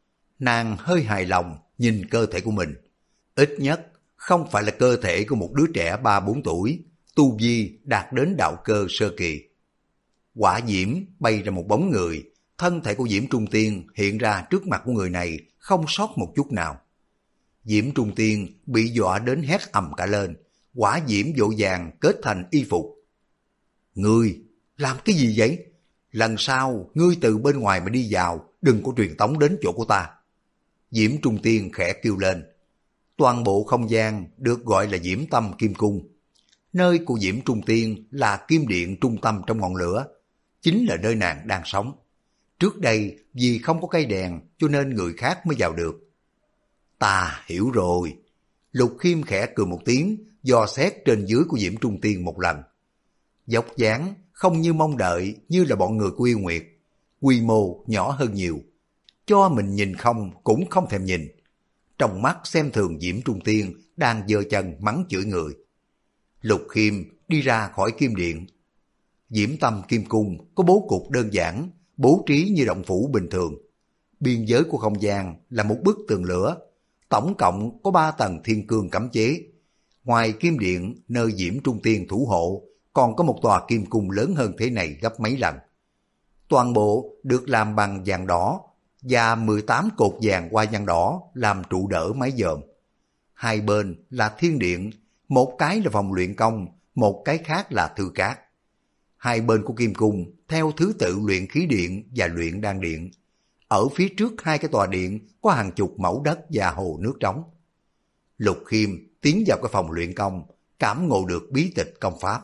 Nàng hơi hài lòng nhìn cơ thể của mình, ít nhất không phải là cơ thể của một đứa trẻ 3-4 tuổi, tu vi đạt đến đạo cơ sơ kỳ. Hỏa diễm bay ra một bóng người, thân thể của Diễm Trung Tiên hiện ra trước mặt của người này không sót một chút nào. Diễm Trung Tiên bị dọa đến hét ầm cả lên, hỏa diễm vội vàng kết thành y phục. Ngươi làm cái gì vậy? Lần sau ngươi từ bên ngoài mà đi vào, đừng có truyền tống đến chỗ của ta. Diễm Trung Tiên khẽ kêu lên. Toàn bộ không gian được gọi là Diễm Tâm Kim Cung. Nơi của Diễm Trung Tiên là kim điện trung tâm trong ngọn lửa, chính là nơi nàng đang sống. Trước đây vì không có cây đèn cho nên người khác mới vào được. Ta hiểu rồi. Lục Khiêm khẽ cười một tiếng, dò xét trên dưới của Diễm Trung Tiên một lần. Dốc dáng không như mong đợi như là bọn người của Yêu Nguyệt. Quy mô nhỏ hơn nhiều. Cho mình nhìn không cũng không thèm nhìn. Trong mắt xem thường Diễm Trung Tiên đang giơ chân mắng chửi người. Lục Khiêm đi ra khỏi kim điện. Diễm Tâm Kim Cung có bố cục đơn giản, bố trí như động phủ bình thường. Biên giới của không gian là một bức tường lửa, tổng cộng có 3 tầng thiên cương cấm chế. Ngoài kim điện nơi Diễm Trung Tiên thủ hộ, còn có một tòa kim cung lớn hơn thế này gấp mấy lần. Toàn bộ được làm bằng vàng đỏ và 18 cột vàng hoa văn đỏ làm trụ đỡ mái dòm. Hai bên là thiên điện, một cái là phòng luyện công, một cái khác là thư cát. Hai bên của kim cung theo thứ tự luyện khí điện và luyện đan điện. Ở phía trước hai cái tòa điện có hàng chục mẫu đất và hồ nước trống. Lục Khiêm tiến vào cái phòng luyện công, cảm ngộ được bí tịch công pháp.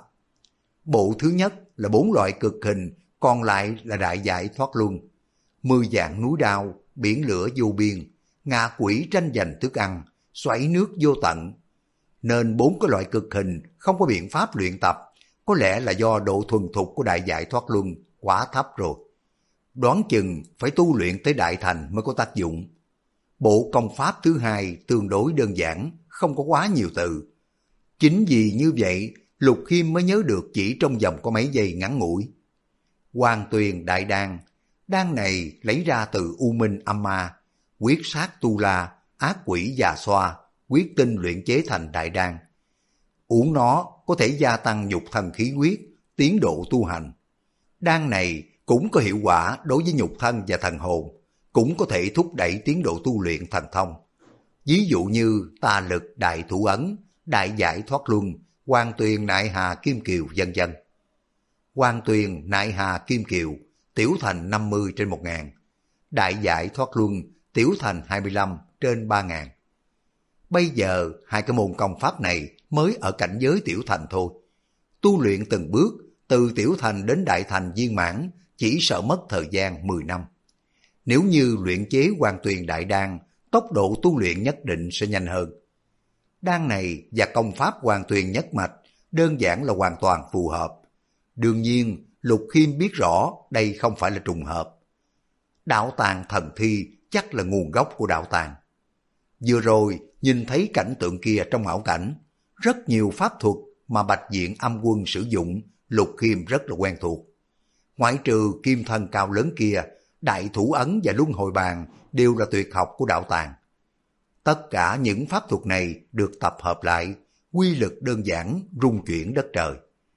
Bộ thứ nhất là 4 loại cực hình, còn lại là đại giải thoát luân. 10 dạng núi đao, biển lửa vô biên, ngạ quỷ tranh giành thức ăn, xoáy nước vô tận. Nên 4 cái loại cực hình không có biện pháp luyện tập, có lẽ là do độ thuần thục của đại giải thoát luân quá thấp rồi. Đoán chừng phải tu luyện tới đại thành mới có tác dụng. Bộ công pháp thứ hai tương đối đơn giản, không có quá nhiều từ. Chính vì như vậy, Lục Khiêm mới nhớ được chỉ trong vòng có mấy giây ngắn ngủi. Hoàng Tuyền Đại Đan, đan này lấy ra từ U Minh Âm Ma, quyết sát tu la, ác quỷ già xoa, quyết tinh luyện chế thành đại đan. Uống nó có thể gia tăng nhục thân khí huyết, tiến độ tu hành. Đan này cũng có hiệu quả đối với nhục thân và thần hồn, cũng có thể thúc đẩy tiến độ tu luyện thần thông. Ví dụ như tà lực đại thủ ấn, đại giải thoát luân, Hoàng Tuyền Nại Hà Kim Kiều vân vân. Hoàng Tuyền Nại Hà Kim Kiều tiểu thành 50/1000, đại giải thoát luân tiểu thành 25/3000. Bây giờ hai cái môn công pháp này mới ở cảnh giới tiểu thành thôi. Tu luyện từng bước từ tiểu thành đến đại thành viên mãn chỉ sợ mất thời gian 10 năm. Nếu như luyện chế Hoàng Tuyền Đại Đan, tốc độ tu luyện nhất định sẽ nhanh hơn. Đan này và công pháp Hoàng Tuyền Nhất Mạch đơn giản là hoàn toàn phù hợp. Đương nhiên, Lục Khiêm biết rõ đây không phải là trùng hợp. Đạo tàng thần thi chắc là nguồn gốc của đạo tàng. Vừa rồi nhìn thấy cảnh tượng kia trong ảo cảnh, rất nhiều pháp thuật mà Bạch Diện Âm Quân sử dụng, Lục Khiêm rất là quen thuộc. Ngoại trừ kim thân cao lớn kia, đại thủ ấn và luân hồi bàn đều là tuyệt học của đạo tàng. Tất cả những pháp thuật này được tập hợp lại, quy lực đơn giản rung chuyển đất trời.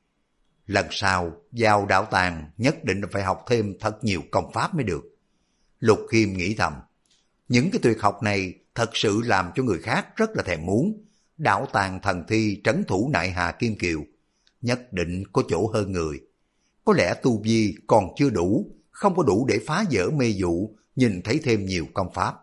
Lần sau vào đạo tàng nhất định phải học thêm thật nhiều công pháp mới được. Lục Khiêm nghĩ thầm, những cái tuyệt học này thật sự làm cho người khác rất là thèm muốn. Đạo tàng thần thi trấn thủ Nại Hà Kim Kiều nhất định có chỗ hơn người. Có lẽ tu vi còn chưa đủ, không có đủ để phá vỡ mê dụ, nhìn thấy thêm nhiều công pháp.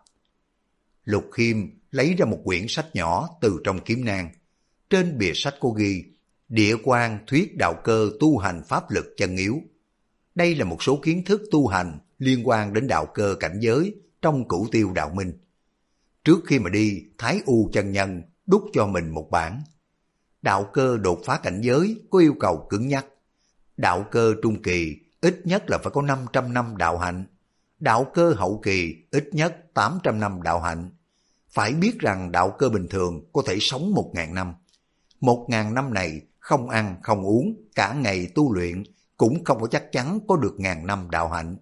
Lục Khiêm lấy ra một quyển sách nhỏ từ trong kiếm nang. Trên bìa sách có ghi Địa Quan Thuyết Đạo Cơ Tu Hành Pháp Lực Chân Yếu. Đây là một số kiến thức tu hành liên quan đến đạo cơ cảnh giới trong Cửu Tiêu Đạo Minh. Trước khi mà đi, Thái U chân nhân đúc cho mình một bản. Đạo cơ đột phá cảnh giới có yêu cầu cứng nhắc. Đạo cơ trung kỳ ít nhất là phải có 500 năm đạo hạnh. Đạo cơ hậu kỳ ít nhất 800 năm đạo hạnh. Phải biết rằng đạo cơ bình thường có thể sống 1000 năm. 1000 năm này không ăn không uống, cả ngày tu luyện cũng không có chắc chắn có được 1000 năm đạo hạnh.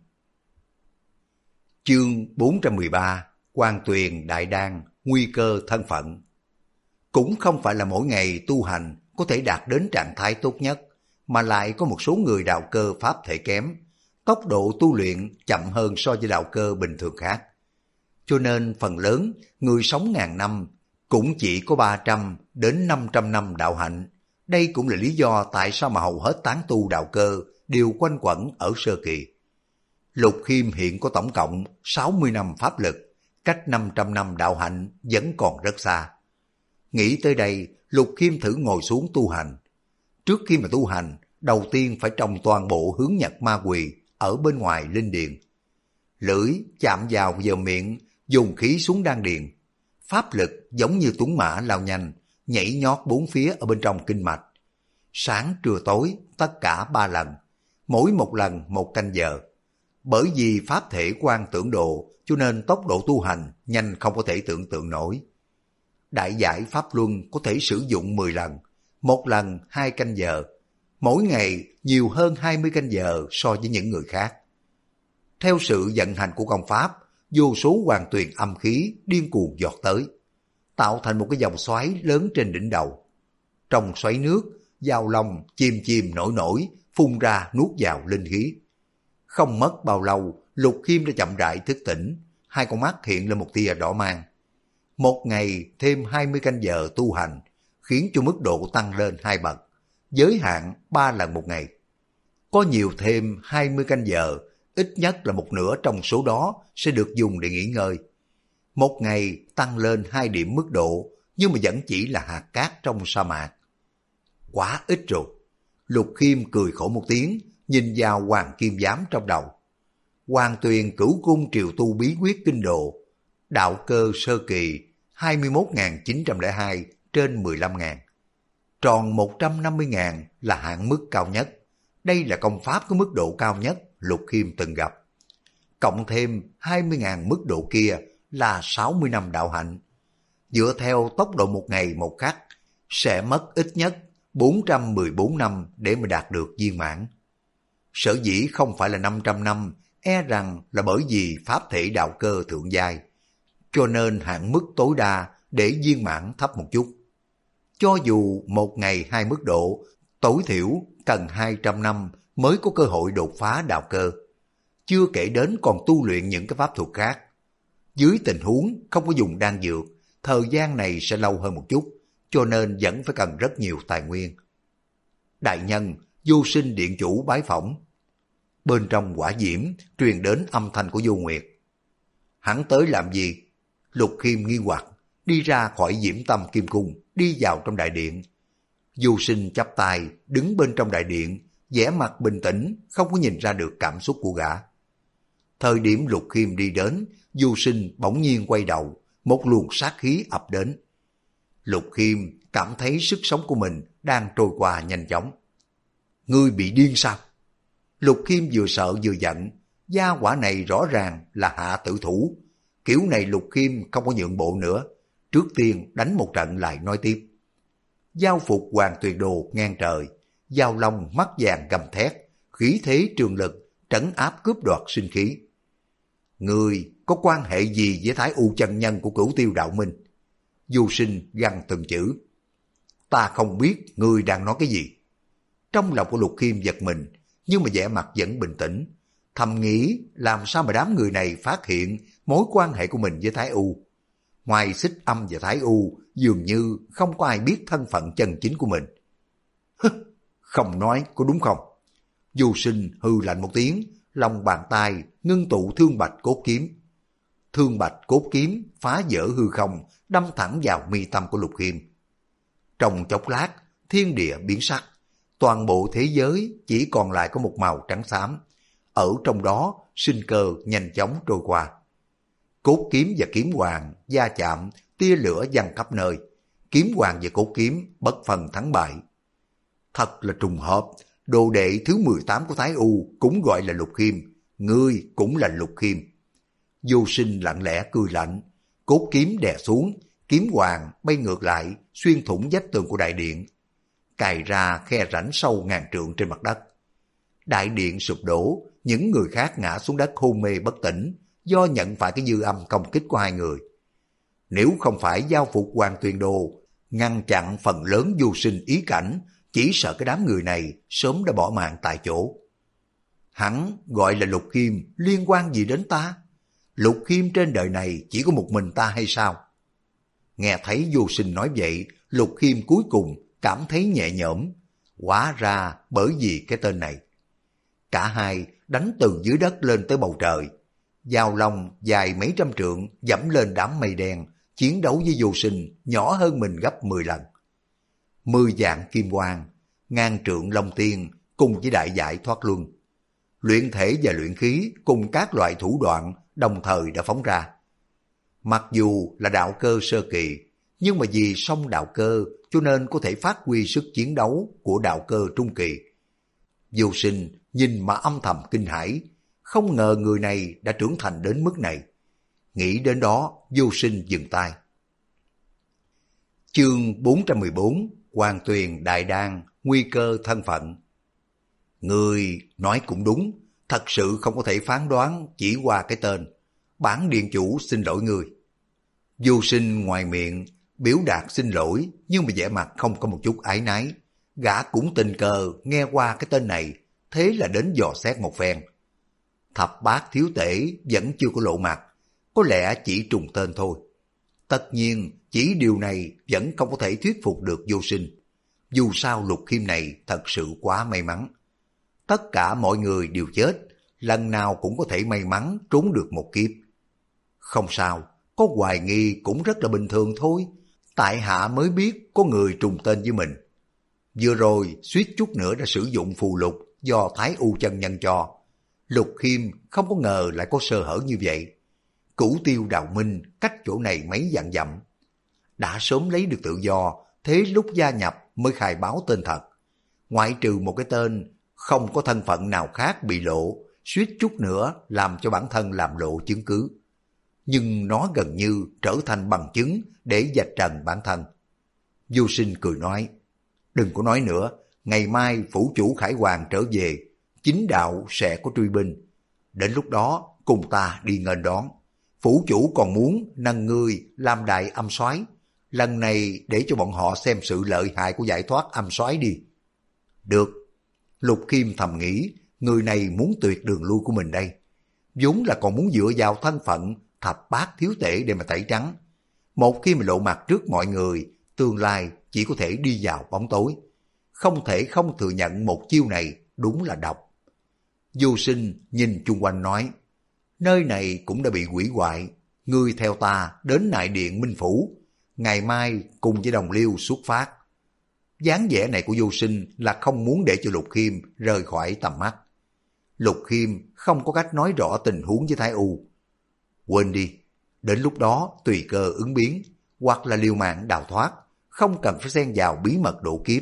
Chương 413 Hoàng Tuyền Đại Đan, nguy cơ thân phận. Cũng không phải là mỗi ngày tu hành có thể đạt đến trạng thái tốt nhất, mà lại có một số người đạo cơ pháp thể kém, tốc độ tu luyện chậm hơn so với đạo cơ bình thường khác. Cho nên phần lớn người sống 1000 năm cũng chỉ có 300 đến 500 năm đạo hạnh. Đây cũng là lý do tại sao mà hầu hết tán tu đạo cơ đều quanh quẩn ở sơ kỳ. Lục Khiêm hiện có tổng cộng 60 năm pháp lực, cách 500 năm đạo hạnh vẫn còn rất xa. Nghĩ tới đây, Lục Khiêm thử ngồi xuống tu hành. Trước khi mà tu hành, đầu tiên phải trồng toàn bộ hướng nhật ma quỳ ở bên ngoài linh điền. Lưỡi chạm vào giờ miệng, dùng khí xuống đan điền. Pháp lực giống như tuấn mã lao nhanh, nhảy nhót bốn phía ở bên trong kinh mạch. Sáng trưa tối, tất cả 3 lần. mỗi một lần 1 canh giờ. Bởi vì pháp thể quan tưởng độ cho nên tốc độ tu hành nhanh không có thể tưởng tượng nổi. Đại giải pháp luân có thể sử dụng 10 lần, một lần 2 canh giờ, mỗi ngày nhiều hơn 20 canh giờ so với những người khác. Theo sự vận hành của công pháp, vô số hoàng tuyền âm khí điên cuồng giọt tới, tạo thành một cái vòng xoáy lớn trên đỉnh đầu. Trong xoáy nước, Giao Long chìm chìm nổi nổi, phun ra nuốt vào linh khí. Không mất bao lâu, Lục Khiêm đã chậm rãi thức tỉnh, hai con mắt hiện lên một tia đỏ mang. Một ngày thêm 20 canh giờ tu hành, khiến cho mức độ tăng lên 2 bậc, giới hạn 3 lần một ngày. Có nhiều thêm 20 canh giờ, ít nhất là một nửa trong số đó sẽ được dùng để nghỉ ngơi. Một ngày tăng lên 2 điểm mức độ, nhưng mà vẫn chỉ là hạt cát trong sa mạc. Quá ít rồi. Lục Khiêm cười khổ một tiếng, nhìn vào Hoàng Kim Giám trong đầu. Hoàng Tuyền Cửu Cung Triều Tu Bí Quyết Kinh Độ, đạo cơ sơ kỳ 21.902 trên 15.000. Tròn 150.000 là hạn mức cao nhất. Đây là công pháp có mức độ cao nhất Lục Khiêm từng gặp. Cộng thêm 20.000 mức độ kia là 60 năm đạo hạnh. Dựa theo tốc độ một ngày một khắc, sẽ mất ít nhất 414 năm để mà đạt được viên mãn. Sở dĩ không phải là 500 năm, e rằng là bởi vì pháp thể đạo cơ thượng giai, cho nên hạn mức tối đa để viên mãn thấp một chút. Cho dù một ngày 2 mức độ, tối thiểu cần 200 năm mới có cơ hội đột phá đạo cơ. Chưa kể đến còn tu luyện những cái pháp thuật khác. Dưới tình huống không có dùng đan dược, thời gian này sẽ lâu hơn một chút, cho nên vẫn phải cần rất nhiều tài nguyên. Đại nhân, Vô Sinh điện chủ bái phỏng. Bên trong hỏa diễm truyền đến âm thanh của Vô Nguyệt. Hắn tới làm gì? Lục Khiêm nghi hoặc, đi ra khỏi Diễm Tâm Kim Cung, đi vào trong đại điện. Vô Sinh chắp tay, đứng bên trong đại điện, vẻ mặt bình tĩnh, không có nhìn ra được cảm xúc của gã. Thời điểm Lục Khiêm đi đến, Vô Sinh bỗng nhiên quay đầu, một luồng sát khí ập đến. Lục Khiêm cảm thấy sức sống của mình đang trôi qua nhanh chóng. Ngươi bị điên sao? Lục Khiêm vừa sợ vừa giận, gia hỏa này rõ ràng là hạ tử thủ. Kiểu này Lục Khiêm không có nhượng bộ nữa, trước tiên đánh một trận lại nói tiếp. Giao phục Hoàng Tuyền Đồ ngang trời, Giao Long mắt vàng gầm thét, khí thế trường lực trấn áp cướp đoạt sinh khí. Ngươi có quan hệ gì với Thái U chân nhân của Cửu Tiêu Đạo Minh? Vô Sinh gằn từng chữ. Ta không biết ngươi đang nói cái gì. Trong lòng của Lục Khiêm giật mình, nhưng mà vẻ mặt vẫn bình tĩnh, thầm nghĩ làm sao mà đám người này phát hiện mối quan hệ của mình với Thái U. Ngoài Xích Âm và Thái U, dường như không có ai biết thân phận chân chính của mình. Không nói có đúng không? Vô Sinh hư lạnh một tiếng, lòng bàn tay ngưng tụ Thương Bạch Cốt Kiếm. Thương Bạch Cốt Kiếm phá vỡ hư không, đâm thẳng vào mi tâm của Lục Khiêm. Trong chốc lát, thiên địa biến sắc, toàn bộ thế giới chỉ còn lại có một màu trắng xám. Ở trong đó, sinh cơ nhanh chóng trôi qua. Cốt kiếm và kiếm hoàng va chạm, tia lửa văng khắp nơi. Kiếm hoàng và cốt kiếm bất phân thắng bại. Thật là trùng hợp, đồ đệ thứ 18 của Thái U cũng gọi là Lục Khiêm, ngươi cũng là Lục Khiêm. Vô Sinh lặng lẽ cười lạnh, cốt kiếm đè xuống, kiếm hoàng bay ngược lại, xuyên thủng vách tường của đại điện, cài ra khe rãnh sâu ngàn trượng trên mặt đất. Đại điện sụp đổ, những người khác ngã xuống đất hôn mê bất tỉnh, do nhận phải cái dư âm công kích của hai người. Nếu không phải giao phục Hoàng Tuyền Đồ ngăn chặn phần lớn Vô Sinh ý cảnh, chỉ sợ cái đám người này sớm đã bỏ mạng tại chỗ. Hắn gọi là Lục Khiêm liên quan gì đến ta? Lục Khiêm trên đời này chỉ có một mình ta hay sao? Nghe thấy Vô Sinh nói vậy, Lục Khiêm cuối cùng cảm thấy nhẹ nhõm. Hóa ra bởi vì cái tên này. Cả hai đánh từ dưới đất lên tới bầu trời. Giao Long dài mấy trăm trượng dẫm lên đám mây đen, chiến đấu với Vô Sinh nhỏ hơn mình gấp 10 lần. 10 vạn kim quang, ngàn trượng long tiên cùng với đại giải thoát luân. Luyện thể và luyện khí cùng các loại thủ đoạn đồng thời đã phóng ra. Mặc dù là đạo cơ sơ kỳ, nhưng mà vì song đạo cơ cho nên có thể phát huy sức chiến đấu của đạo cơ trung kỳ. Vô Sinh nhìn mà âm thầm kinh hãi, không ngờ người này đã trưởng thành đến mức này. Nghĩ đến đó, Vô Sinh dừng tay. Chương 414, Hoàng Tuyền Đại Đan, nguy cơ thân phận. Người nói cũng đúng, thật sự không có thể phán đoán chỉ qua cái tên. Bản điện chủ xin lỗi người. Vô Sinh ngoài miệng biểu đạt xin lỗi, nhưng mà vẻ mặt không có một chút áy náy. Gã cũng tình cờ nghe qua cái tên này, thế là đến dò xét một phen. Thập bát thiếu tể vẫn chưa có lộ mặt, có lẽ chỉ trùng tên thôi. Tất nhiên, chỉ điều này vẫn không có thể thuyết phục được Vô Sinh. Dù sao Lục Khiêm này thật sự quá may mắn. Tất cả mọi người đều chết, lần nào cũng có thể may mắn trốn được một kiếp. Không sao, có hoài nghi cũng rất là bình thường thôi. Tại hạ mới biết có người trùng tên với mình. Vừa rồi suýt chút nữa đã sử dụng phù lục do Thái U chân nhân cho. Lục Khiêm không có ngờ lại có sơ hở như vậy. Cửu Tiêu Đào Minh cách chỗ này mấy vạn dặm. Đã sớm lấy được tự do, thế lúc gia nhập mới khai báo tên thật. Ngoại trừ một cái tên, không có thân phận nào khác bị lộ, suýt chút nữa làm cho bản thân làm lộ chứng cứ. Nhưng nó gần như trở thành bằng chứng để vạch trần bản thân. Vô Sinh cười nói, đừng có nói nữa, ngày mai phủ chủ Khải Hoàng trở về, chính đạo sẽ có truy binh. Đến lúc đó cùng ta đi nghênh đón. Phủ chủ còn muốn nâng ngươi làm đại âm soái, lần này để cho bọn họ xem sự lợi hại của giải thoát âm soái đi. Được. Lục Khiêm thầm nghĩ, người này muốn tuyệt đường lui của mình đây. Vốn là còn muốn dựa vào thân phận thập bát thiếu tể để mà tẩy trắng. Một khi mà lộ mặt trước mọi người, tương lai chỉ có thể đi vào bóng tối. Không thể không thừa nhận một chiêu này đúng là độc. Vô Sinh nhìn chung quanh nói, nơi này cũng đã bị hủy hoại, ngươi theo ta đến Nại Điện Minh Phủ, ngày mai cùng với Đồng Liêu xuất phát. Dáng vẻ này của Vô Sinh là không muốn để cho Lục Khiêm rời khỏi tầm mắt. Lục Khiêm không có cách nói rõ tình huống với Thái U. Quên đi, đến lúc đó tùy cơ ứng biến, hoặc là liều mạng đào thoát, không cần phải xen vào bí mật độ kiếp,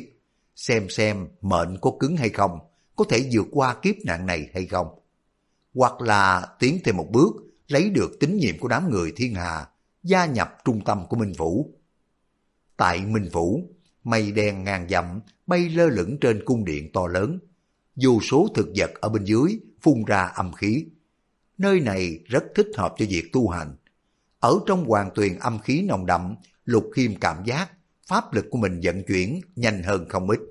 xem mệnh có cứng hay không, có thể vượt qua kiếp nạn này hay không. Hoặc là tiến thêm một bước, lấy được tín nhiệm của đám người thiên hà, gia nhập trung tâm của Minh Phủ. Tại Minh Phủ, mây đen ngàn dặm bay lơ lửng trên cung điện to lớn, vô số thực vật ở bên dưới phun ra âm khí. Nơi này rất thích hợp cho việc tu hành. Ở trong Hoàng Tuyền âm khí nồng đậm, Lục Khiêm cảm giác pháp lực của mình vận chuyển nhanh hơn không ít.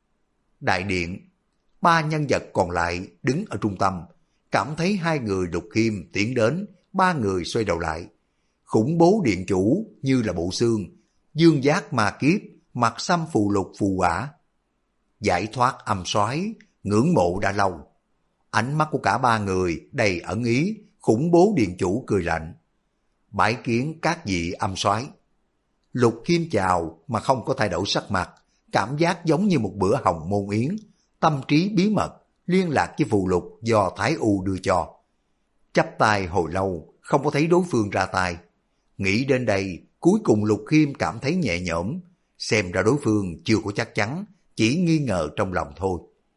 Đại điện, ba nhân vật còn lại đứng ở trung tâm, cảm thấy hai người Lục Khiêm tiến đến, ba người xoay đầu lại. Khủng bố điện chủ như là bộ xương, dương giác ma kiếp, mặt xăm phù lục phù quả. Giải thoát âm soái, ngưỡng mộ đã lâu. Ánh mắt của cả ba người đầy ẩn ý, khủng bố điện chủ cười lạnh. Bái kiến các vị âm soái. Lục Khiêm chào mà không có thay đổi sắc mặt, cảm giác giống như một bữa hồng môn yến, tâm trí bí mật, liên lạc với phù lục do Thái U đưa cho. Chắp tay hồi lâu, không có thấy đối phương ra tay. Nghĩ đến đây, cuối cùng Lục Khiêm cảm thấy nhẹ nhõm, xem ra đối phương chưa có chắc chắn, chỉ nghi ngờ trong lòng thôi.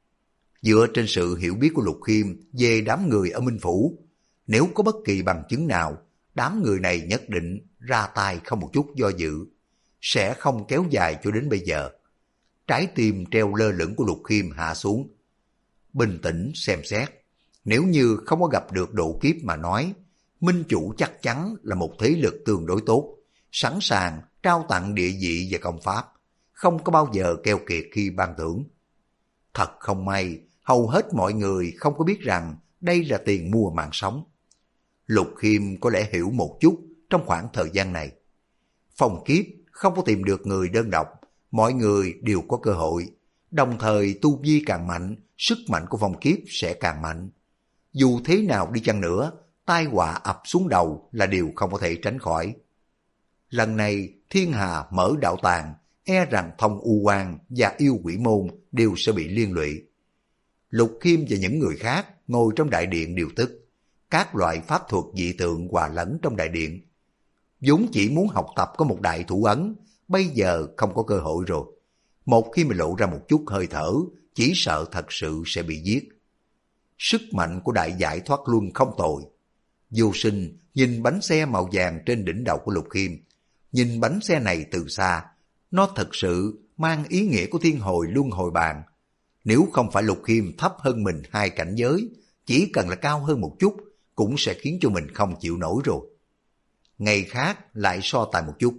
Dựa trên sự hiểu biết của Lục Khiêm về đám người ở Minh Phủ, nếu có bất kỳ bằng chứng nào, đám người này nhất định ra tay không một chút do dự, sẽ không kéo dài cho đến bây giờ. Trái tim treo lơ lửng của Lục Khiêm hạ xuống. Bình tĩnh xem xét, nếu như không có gặp được độ kiếp mà nói, Minh Chủ chắc chắn là một thế lực tương đối tốt, sẵn sàng trao tặng địa vị và công pháp, không có bao giờ keo kiệt khi ban thưởng. Thật không may, hầu hết mọi người không có biết rằng đây là tiền mua mạng sống. Lục Khiêm có lẽ hiểu một chút trong khoảng thời gian này. Phong kiếp không có tìm được người đơn độc, mọi người đều có cơ hội. Đồng thời tu vi càng mạnh, sức mạnh của phong kiếp sẽ càng mạnh. Dù thế nào đi chăng nữa, tai họa ập xuống đầu là điều không có thể tránh khỏi. Lần này thiên hà mở đạo tàng, e rằng Thông U Quan và Yêu Quỷ Môn đều sẽ bị liên lụy. Lục Khiêm và những người khác ngồi trong đại điện điều tức. Các loại pháp thuật dị tượng hòa lẫn trong đại điện. Vốn chỉ muốn học tập có một đại thủ ấn, bây giờ không có cơ hội rồi. Một khi mà lộ ra một chút hơi thở, chỉ sợ thật sự sẽ bị giết. sức mạnh của đại giải thoát luân không tồi. Vô Sinh nhìn bánh xe màu vàng trên đỉnh đầu của Lục Khiêm, nhìn bánh xe này từ xa, nó thật sự mang ý nghĩa của thiên hồi luân hồi bàn. Nếu không phải Lục Khiêm thấp hơn mình 2 cảnh giới, chỉ cần là cao hơn một chút, cũng sẽ khiến cho mình không chịu nổi rồi. Ngày khác lại so tài một chút.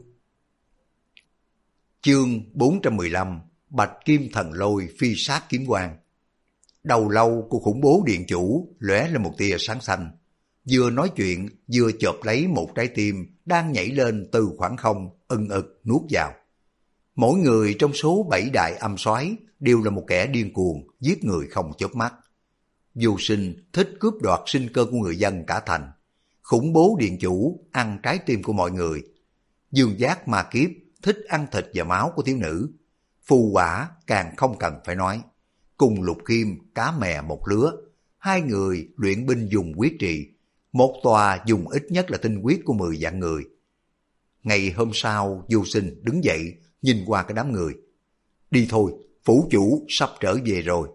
Chương 415 Bạch Kim Thần Lôi phi sát kiếm quang. Đầu lâu của khủng bố điện chủ lóe lên một tia sáng xanh. Vừa nói chuyện, vừa chộp lấy một trái tim đang nhảy lên từ khoảng không, ưng ực nuốt vào. Mỗi người trong số 7 đại âm soái đều là một kẻ điên cuồng, giết người không chớp mắt. Vô Sinh thích cướp đoạt sinh cơ của người dân cả thành. Khủng bố điện chủ ăn trái tim của mọi người. Dương Giác Ma Kiếp thích ăn thịt và máu của thiếu nữ. Phù Quả càng không cần phải nói. Cùng Lục Khiêm cá mè một lứa. Hai người luyện binh dùng quyết trị. Một tòa dùng ít nhất là tinh huyết của 10 vạn người. Ngày hôm sau, Vô Sinh đứng dậy, nhìn qua cái đám người. Đi thôi, phủ chủ sắp trở về rồi.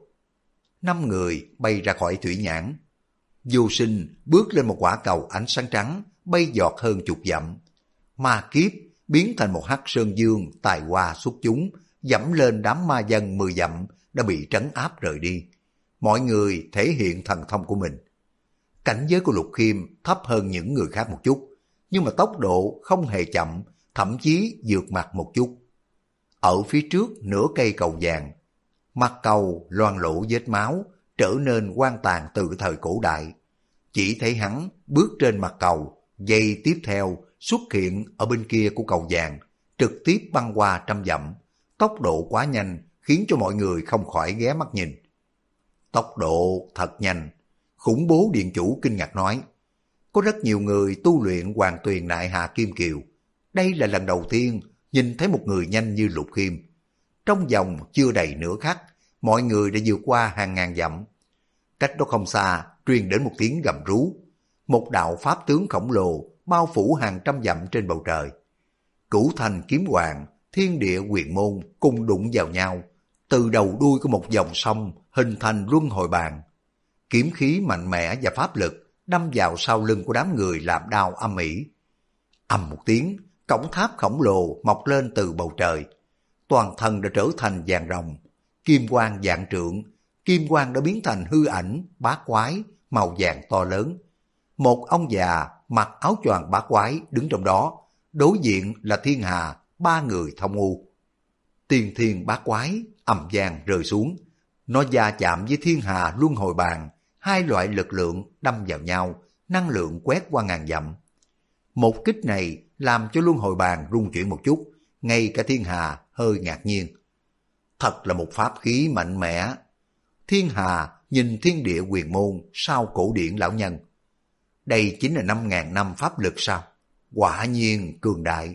5 người bay ra khỏi thủy nhãn. Vô Sinh bước lên một quả cầu ánh sáng trắng, bay giọt hơn chục dặm. Ma Kiếp biến thành một hắc sơn dương tài hoa xuất chúng, dẫm lên đám ma dân 10 dặm đã bị trấn áp rời đi. Mọi người thể hiện thần thông của mình. Cảnh giới của Lục Khiêm thấp hơn những người khác một chút, nhưng mà tốc độ không hề chậm, thậm chí vượt mặt một chút. Ở phía trước nửa cây cầu vàng, mặt cầu loang lổ vết máu, trở nên hoang tàn từ thời cổ đại. Chỉ thấy hắn bước trên mặt cầu, giây tiếp theo xuất hiện ở bên kia của cầu vàng, trực tiếp băng qua trăm dặm. Tốc độ quá nhanh khiến cho mọi người không khỏi ghé mắt nhìn. Tốc độ thật nhanh. Khủng bố điện chủ kinh ngạc nói. Có rất nhiều người tu luyện Hoàng Tuyền Nại Hà Kim Kiều. Đây là lần đầu tiên nhìn thấy một người nhanh như Lục Khiêm. Trong vòng chưa đầy nửa khắc, mọi người đã vượt qua hàng ngàn dặm. Cách đó không xa, truyền đến một tiếng gầm rú. Một đạo pháp tướng khổng lồ bao phủ hàng trăm dặm trên bầu trời. Cửu Thành Kiếm Hoàng, Thiên Địa Huyền Môn cùng đụng vào nhau. Từ đầu đuôi của một dòng sông hình thành luân hồi bàn. Kiếm khí mạnh mẽ và pháp lực đâm vào sau lưng của đám người làm đau âm ỉ. Ầm một tiếng, cổng tháp khổng lồ mọc lên từ bầu trời. Toàn thân đã trở thành vàng rồng. Kim quang vạn trượng, kim quang đã biến thành hư ảnh bát quái màu vàng to lớn. Một ông già mặc áo choàng bát quái đứng trong đó, đối diện là Thiên Hà, 3 người thông u. Tiên thiên bát quái ầm vang rơi xuống, nó va chạm với Thiên Hà luân hồi bàn, hai loại lực lượng đâm vào nhau, năng lượng quét qua ngàn dặm. Một kích này làm cho luân hồi bàn rung chuyển một chút, ngay cả Thiên Hà hơi ngạc nhiên. Thật là một pháp khí mạnh mẽ. Thiên Hà nhìn Thiên Địa Huyền Môn sau cổ điển lão nhân. Đây chính là 5.000 năm pháp lực sao? Quả nhiên cường đại.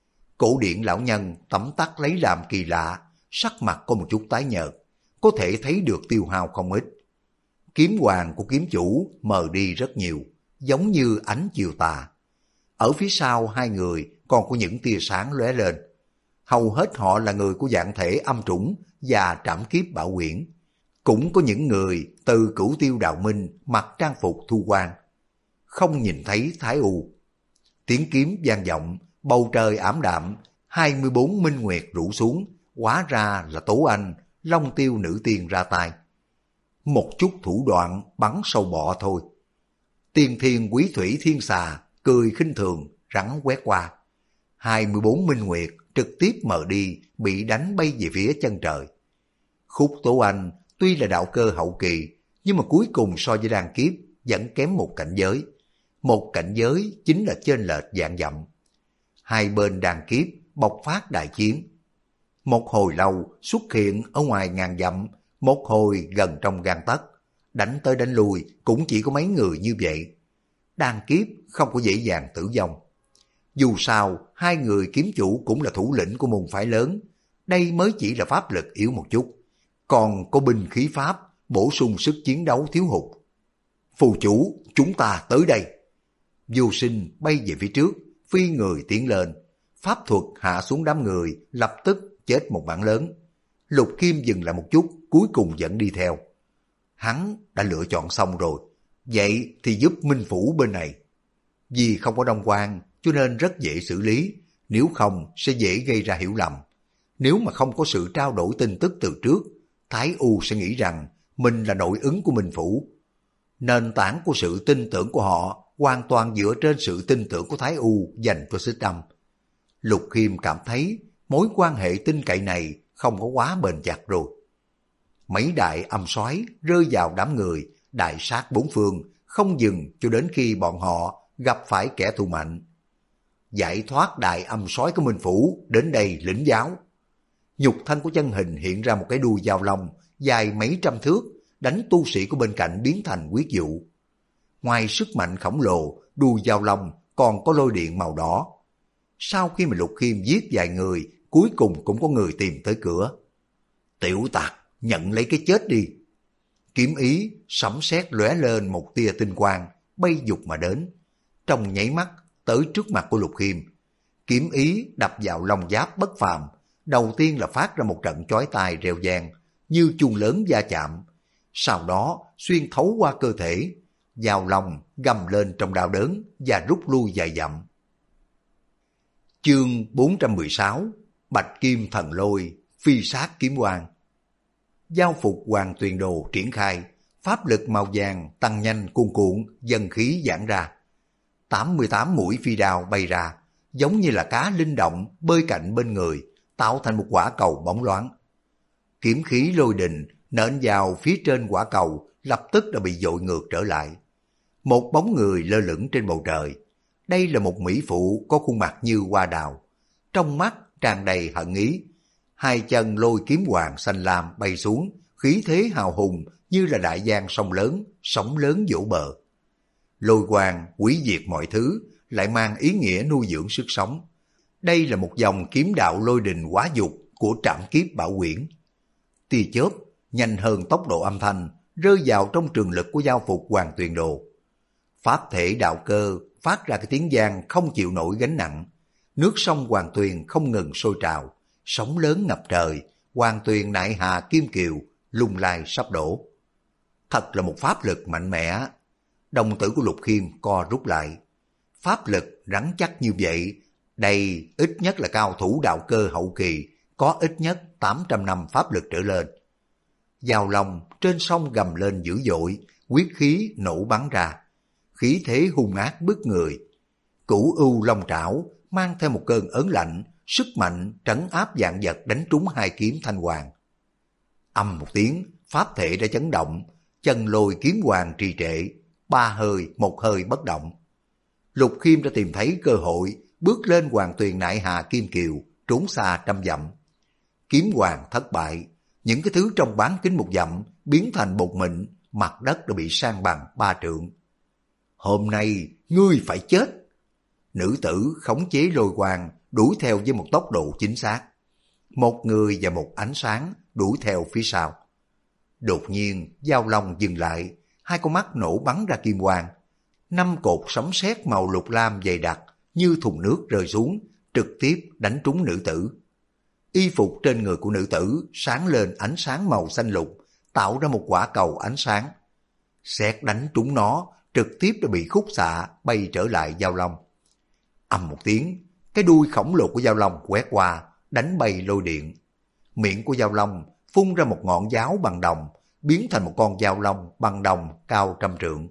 Cổ điển lão nhân tấm tắc lấy làm kỳ lạ, sắc mặt có một chút tái nhợt, có thể thấy được tiêu hao không ít. Kiếm hoàng của kiếm chủ mờ đi rất nhiều, giống như ánh chiều tà. Ở phía sau hai người còn có những tia sáng lóe lên. Hầu hết họ là người của dạng thể âm trũng và trảm kiếp bảo quyển. Cũng có những người từ Cửu Tiêu Đạo Minh mặc trang phục thu quan. Không nhìn thấy Thái U. Tiếng kiếm vang vọng, bầu trời ảm đạm, 24 minh nguyệt rủ xuống, hóa ra là Tố Anh, Long Tiêu nữ tiên ra tay. Một chút thủ đoạn bắn sâu bọ thôi. Tiên thiên quý thủy thiên xà cười khinh thường, rắn quét qua. 24 minh nguyệt trực tiếp mờ đi, bị đánh bay về phía chân trời. Khúc Tố Anh tuy là đạo cơ hậu kỳ, nhưng mà cuối cùng so với đan kiếp vẫn kém một cảnh giới. Một cảnh giới chính là chênh lệch vạn dặm. Hai bên đan kiếp bộc phát đại chiến. Một hồi lâu xuất hiện ở ngoài ngàn dặm, một hồi gần trong gang tấc. Đánh tới đánh lui cũng chỉ có mấy người như vậy. Đan kiếp không có dễ dàng tử vong. Dù sao, hai người kiếm chủ cũng là thủ lĩnh của môn phái lớn. Đây mới chỉ là pháp lực yếu một chút. Còn có binh khí pháp, bổ sung sức chiến đấu thiếu hụt. Phù chủ, chúng ta tới đây. Vô Sinh bay về phía trước, phi người tiến lên. Pháp thuật hạ xuống đám người, lập tức chết một mảng lớn. Lục Khiêm dừng lại một chút, cuối cùng vẫn đi theo. hắn đã lựa chọn xong rồi. Vậy thì giúp Minh Phủ bên này. Vì không có đông quan cho nên rất dễ xử lý, nếu không sẽ dễ gây ra hiểu lầm. Nếu mà không có sự trao đổi tin tức từ trước, Thái U sẽ nghĩ rằng mình là nội ứng của Minh Phủ. Nền tảng của sự tin tưởng của họ hoàn toàn dựa trên sự tin tưởng của Thái U dành cho Xích Âm. Lục Khiêm cảm thấy mối quan hệ tin cậy này không có quá bền chặt rồi. Mấy đại âm soái rơi vào đám người, đại sát bốn phương, không dừng cho đến khi bọn họ gặp phải kẻ thù mạnh. Giải thoát đại âm soái của Minh Phủ đến đây lĩnh giáo. Nhục thân của chân hình hiện ra một cái đuôi dao long dài mấy trăm thước, đánh tu sĩ của bên cạnh biến thành huyết vụ. Ngoài sức mạnh khổng lồ, đuôi dao long còn có lôi điện màu đỏ. Sau khi mà Lục Khiêm giết vài người, cuối cùng cũng có người tìm tới cửa. Tiểu tặc, nhận lấy cái chết đi. Kiếm ý sấm sét lóe lên một tia tinh quang, bay dục mà đến. Trong nháy mắt tới trước mặt của Lục Khiêm, kiếm ý đập vào long giáp bất phàm. Đầu tiên là phát ra một trận chói tai reo vang như chuông lớn va chạm, sau đó xuyên thấu qua cơ thể, vào lòng gầm lên trong đau đớn và rút lui vài dặm. Chương 416 Bạch Kim Thần Lôi Phi Sát Kiếm Quang. Giao phục Hoàng Tuyền Đồ triển khai, pháp lực màu vàng tăng nhanh cuồn cuộn, dân khí giãn ra. 88 mũi phi đao bay ra, giống như là cá linh động bơi cạnh bên người, tạo thành một quả cầu bóng loáng. Kiếm khí lôi đình nện vào phía trên quả cầu, lập tức đã bị dội ngược trở lại. Một bóng người lơ lửng trên bầu trời. Đây là một mỹ phụ có khuôn mặt như hoa đào, trong mắt tràn đầy hận ý. Hai chân lôi kiếm hoàng xanh lam bay xuống, khí thế hào hùng như là đại giang sông lớn, sóng lớn vỗ bờ. Lôi quang hủy diệt mọi thứ, lại mang ý nghĩa nuôi dưỡng sức sống. Đây là một dòng kiếm đạo lôi đình hóa dục của Trảm Kiếp Bảo Quyển. Tia chớp nhanh hơn tốc độ âm thanh, rơi vào trong trường lực của giao phục Hoàng Tuyền Đồ. Pháp thể đạo cơ phát ra cái tiếng vang không chịu nổi gánh nặng. Nước sông Hoàng Tuyền không ngừng sôi trào, sóng lớn ngập trời, Hoàng Tuyền nại hà kim kiều, lung lai sắp đổ. Thật là một pháp lực mạnh mẽ. Đồng tử của Lục Khiêm co rút lại. Pháp lực rắn chắc như vậy, đây ít nhất là cao thủ đạo cơ hậu kỳ, có ít nhất 800 năm pháp lực trở lên. Giao long trên sông gầm lên dữ dội, huyết khí nổ bắn ra, khí thế hung ác bức người. Cửu ưu long trảo mang theo một cơn ớn lạnh, sức mạnh trấn áp vạn vật đánh trúng hai kiếm thanh hoàng. Âm một tiếng, pháp thể đã chấn động, chân lôi kiếm hoàng trì trệ, ba hơi một hơi bất động. Lục Khiêm đã tìm thấy cơ hội, bước lên Hoàng Tuyền nại hà kim kiều, trốn xa trăm dặm. Kiếm hoàng thất bại, những cái thứ trong bán kính một dặm biến thành bột mịn, mặt đất đã bị san bằng 3 trượng. Hôm nay ngươi phải chết. Nữ tử khống chế lôi quang đuổi theo với một tốc độ chính xác. Một người và một ánh sáng đuổi theo phía sau. Đột nhiên giao long dừng lại, hai con mắt nổ bắn ra kim quang. 5 cột sấm sét màu lục lam dày đặc như thùng nước rơi xuống, trực tiếp đánh trúng nữ tử. Y phục trên người của nữ tử sáng lên ánh sáng màu xanh lục, tạo ra một quả cầu ánh sáng. Sét đánh trúng nó, trực tiếp đã bị khúc xạ bay trở lại giao long. Ầm một tiếng, cái đuôi khổng lồ của giao long quét qua, đánh bay lôi điện. Miệng của giao long phun ra một ngọn giáo bằng đồng, biến thành một con giao long bằng đồng cao 100 trượng.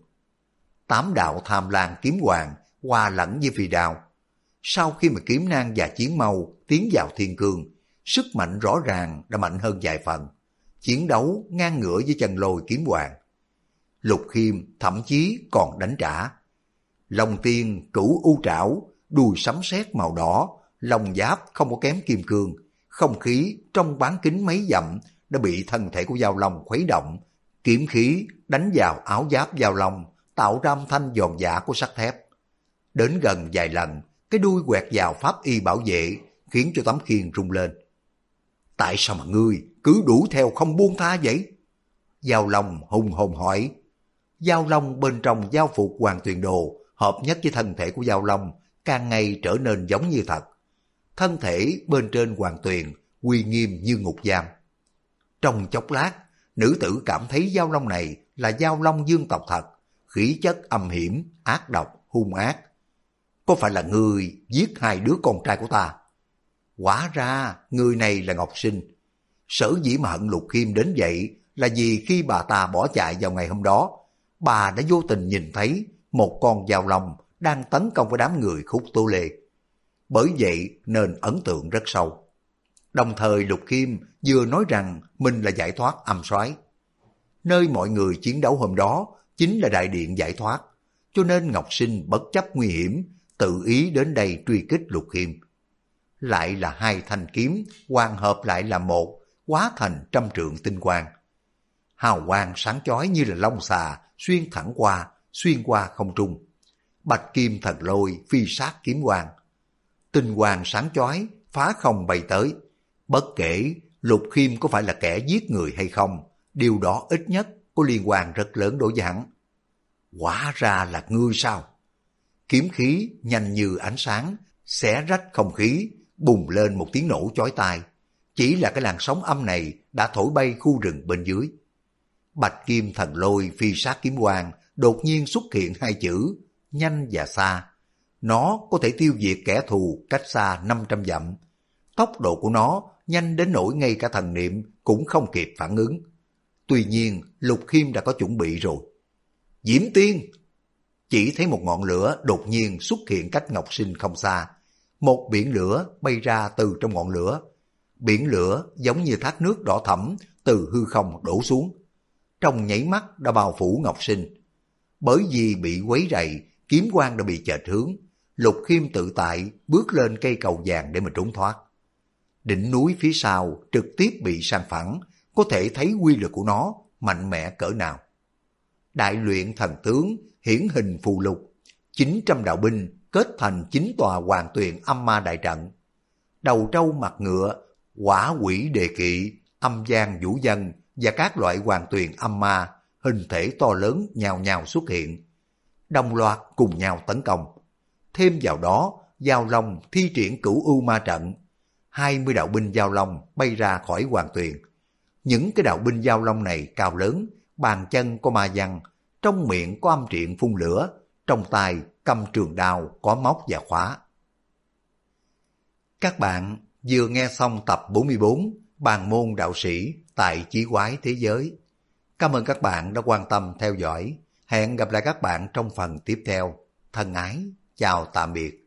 8 đạo tham lang kiếm hoàng hòa lẫn với phi đao. Sau khi mà kiếm nang và chiến mâu tiến vào thiên cương, sức mạnh rõ ràng đã mạnh hơn vài phần, chiến đấu ngang ngửa với chân lôi kiếm hoàng. Lục Khiêm thậm chí còn đánh trả. Long tiên cửu u trảo, đuôi sấm sét màu đỏ, long giáp không có kém kim cương, không khí trong bán kính mấy dặm đã bị thân thể của giao long khuấy động, kiếm khí đánh vào áo giáp giao long, tạo ra âm thanh giòn giã của sắt thép. Đến gần vài lần, cái đuôi quẹt vào pháp y bảo vệ, khiến cho tấm khiên rung lên. Tại sao mà ngươi cứ đuổi theo không buông tha vậy? Giao long hùng hồn hỏi. Giao long bên trong giao phục Hoàng Tuyền Đồ hợp nhất với thân thể của giao long càng ngày trở nên giống như thật. Thân thể bên trên Hoàng Tuyền uy nghiêm như ngục giam. Trong chốc lát, Nữ tử cảm thấy Dao Long này là Dao Long dương tộc thật, khí chất âm hiểm, ác độc, hung ác. Có phải là người giết hai đứa con trai của ta? Hóa ra người này là Ngọc Sinh. Sở dĩ mà hận Lục Khiêm đến vậy là vì khi bà ta bỏ chạy vào ngày hôm đó, bà đã vô tình nhìn thấy một con dao long đang tấn công với đám người Khúc Tố Lê. Bởi vậy nên ấn tượng rất sâu. Đồng thời Lục Khiêm vừa nói rằng mình là giải thoát âm soái. Nơi mọi người chiến đấu hôm đó chính là đại điện giải thoát, cho nên Ngọc Sinh bất chấp nguy hiểm, tự ý đến đây truy kích Lục Khiêm. Lại là hai thanh kiếm hòa hợp lại là một, hóa thành trăm trượng tinh quang. Hào quang sáng chói như là long xà xuyên thẳng qua, xuyên qua không trung. Bạch kim thần lôi phi sát kiếm quang. Tinh quang sáng chói phá không bay tới. Bất kể Lục Khiêm có phải là kẻ giết người hay không, điều đó ít nhất có liên quan rất lớn đối với hắn. Hóa ra là ngươi sao? Kiếm khí nhanh như ánh sáng, xé rách không khí, bùng lên một tiếng nổ chói tai. Chỉ là cái làn sóng âm này đã thổi bay khu rừng bên dưới. Bạch kim thần lôi phi sát kiếm quang đột nhiên xuất hiện hai chữ nhanh và xa. Nó có thể tiêu diệt kẻ thù cách xa 500 dặm. Tốc độ của nó nhanh đến nỗi ngay cả thần niệm cũng không kịp phản ứng. Tuy nhiên Lục Khiêm đã có chuẩn bị rồi. Diễm Tiên! Chỉ thấy một ngọn lửa đột nhiên xuất hiện cách Ngọc Sinh không xa. Một biển lửa bay ra từ trong ngọn lửa. Biển lửa giống như thác nước đỏ thẫm từ hư không đổ xuống. Trong nháy mắt đã bao phủ Ngọc Sinh. Bởi vì bị quấy rầy, kiếm quang đã bị chệch hướng. Lục Khiêm tự tại bước lên cây cầu vàng để mà trốn thoát. Đỉnh núi phía sau trực tiếp bị san phẳng, có thể thấy quy lực của nó mạnh mẽ cỡ nào. Đại luyện thần tướng hiển hình phù lục, 900 đạo binh kết thành 9 tòa hoàng tuyền âm ma đại trận. Đầu trâu mặt ngựa, quả quỷ đề kỵ, âm gian vũ dân và các loại hoàng tuyền âm ma hình thể to lớn nhào nhào xuất hiện, đồng loạt cùng nhau tấn công. Thêm vào đó, Dao Long thi triển Cửu U Ma trận, 20 đạo binh Dao Long bay ra khỏi hoàng tuyền. Những cái đạo binh Dao Long này cao lớn, bàn chân có ma văn, trong miệng có âm triện phun lửa, trong tay cầm trường đao có móc và khóa. Các bạn vừa nghe xong tập 44 Bàn môn đạo sĩ tại Chí Quái Thế Giới. Cảm ơn các bạn đã quan tâm theo dõi. Hẹn gặp lại các bạn trong phần tiếp theo. Thân ái, chào tạm biệt.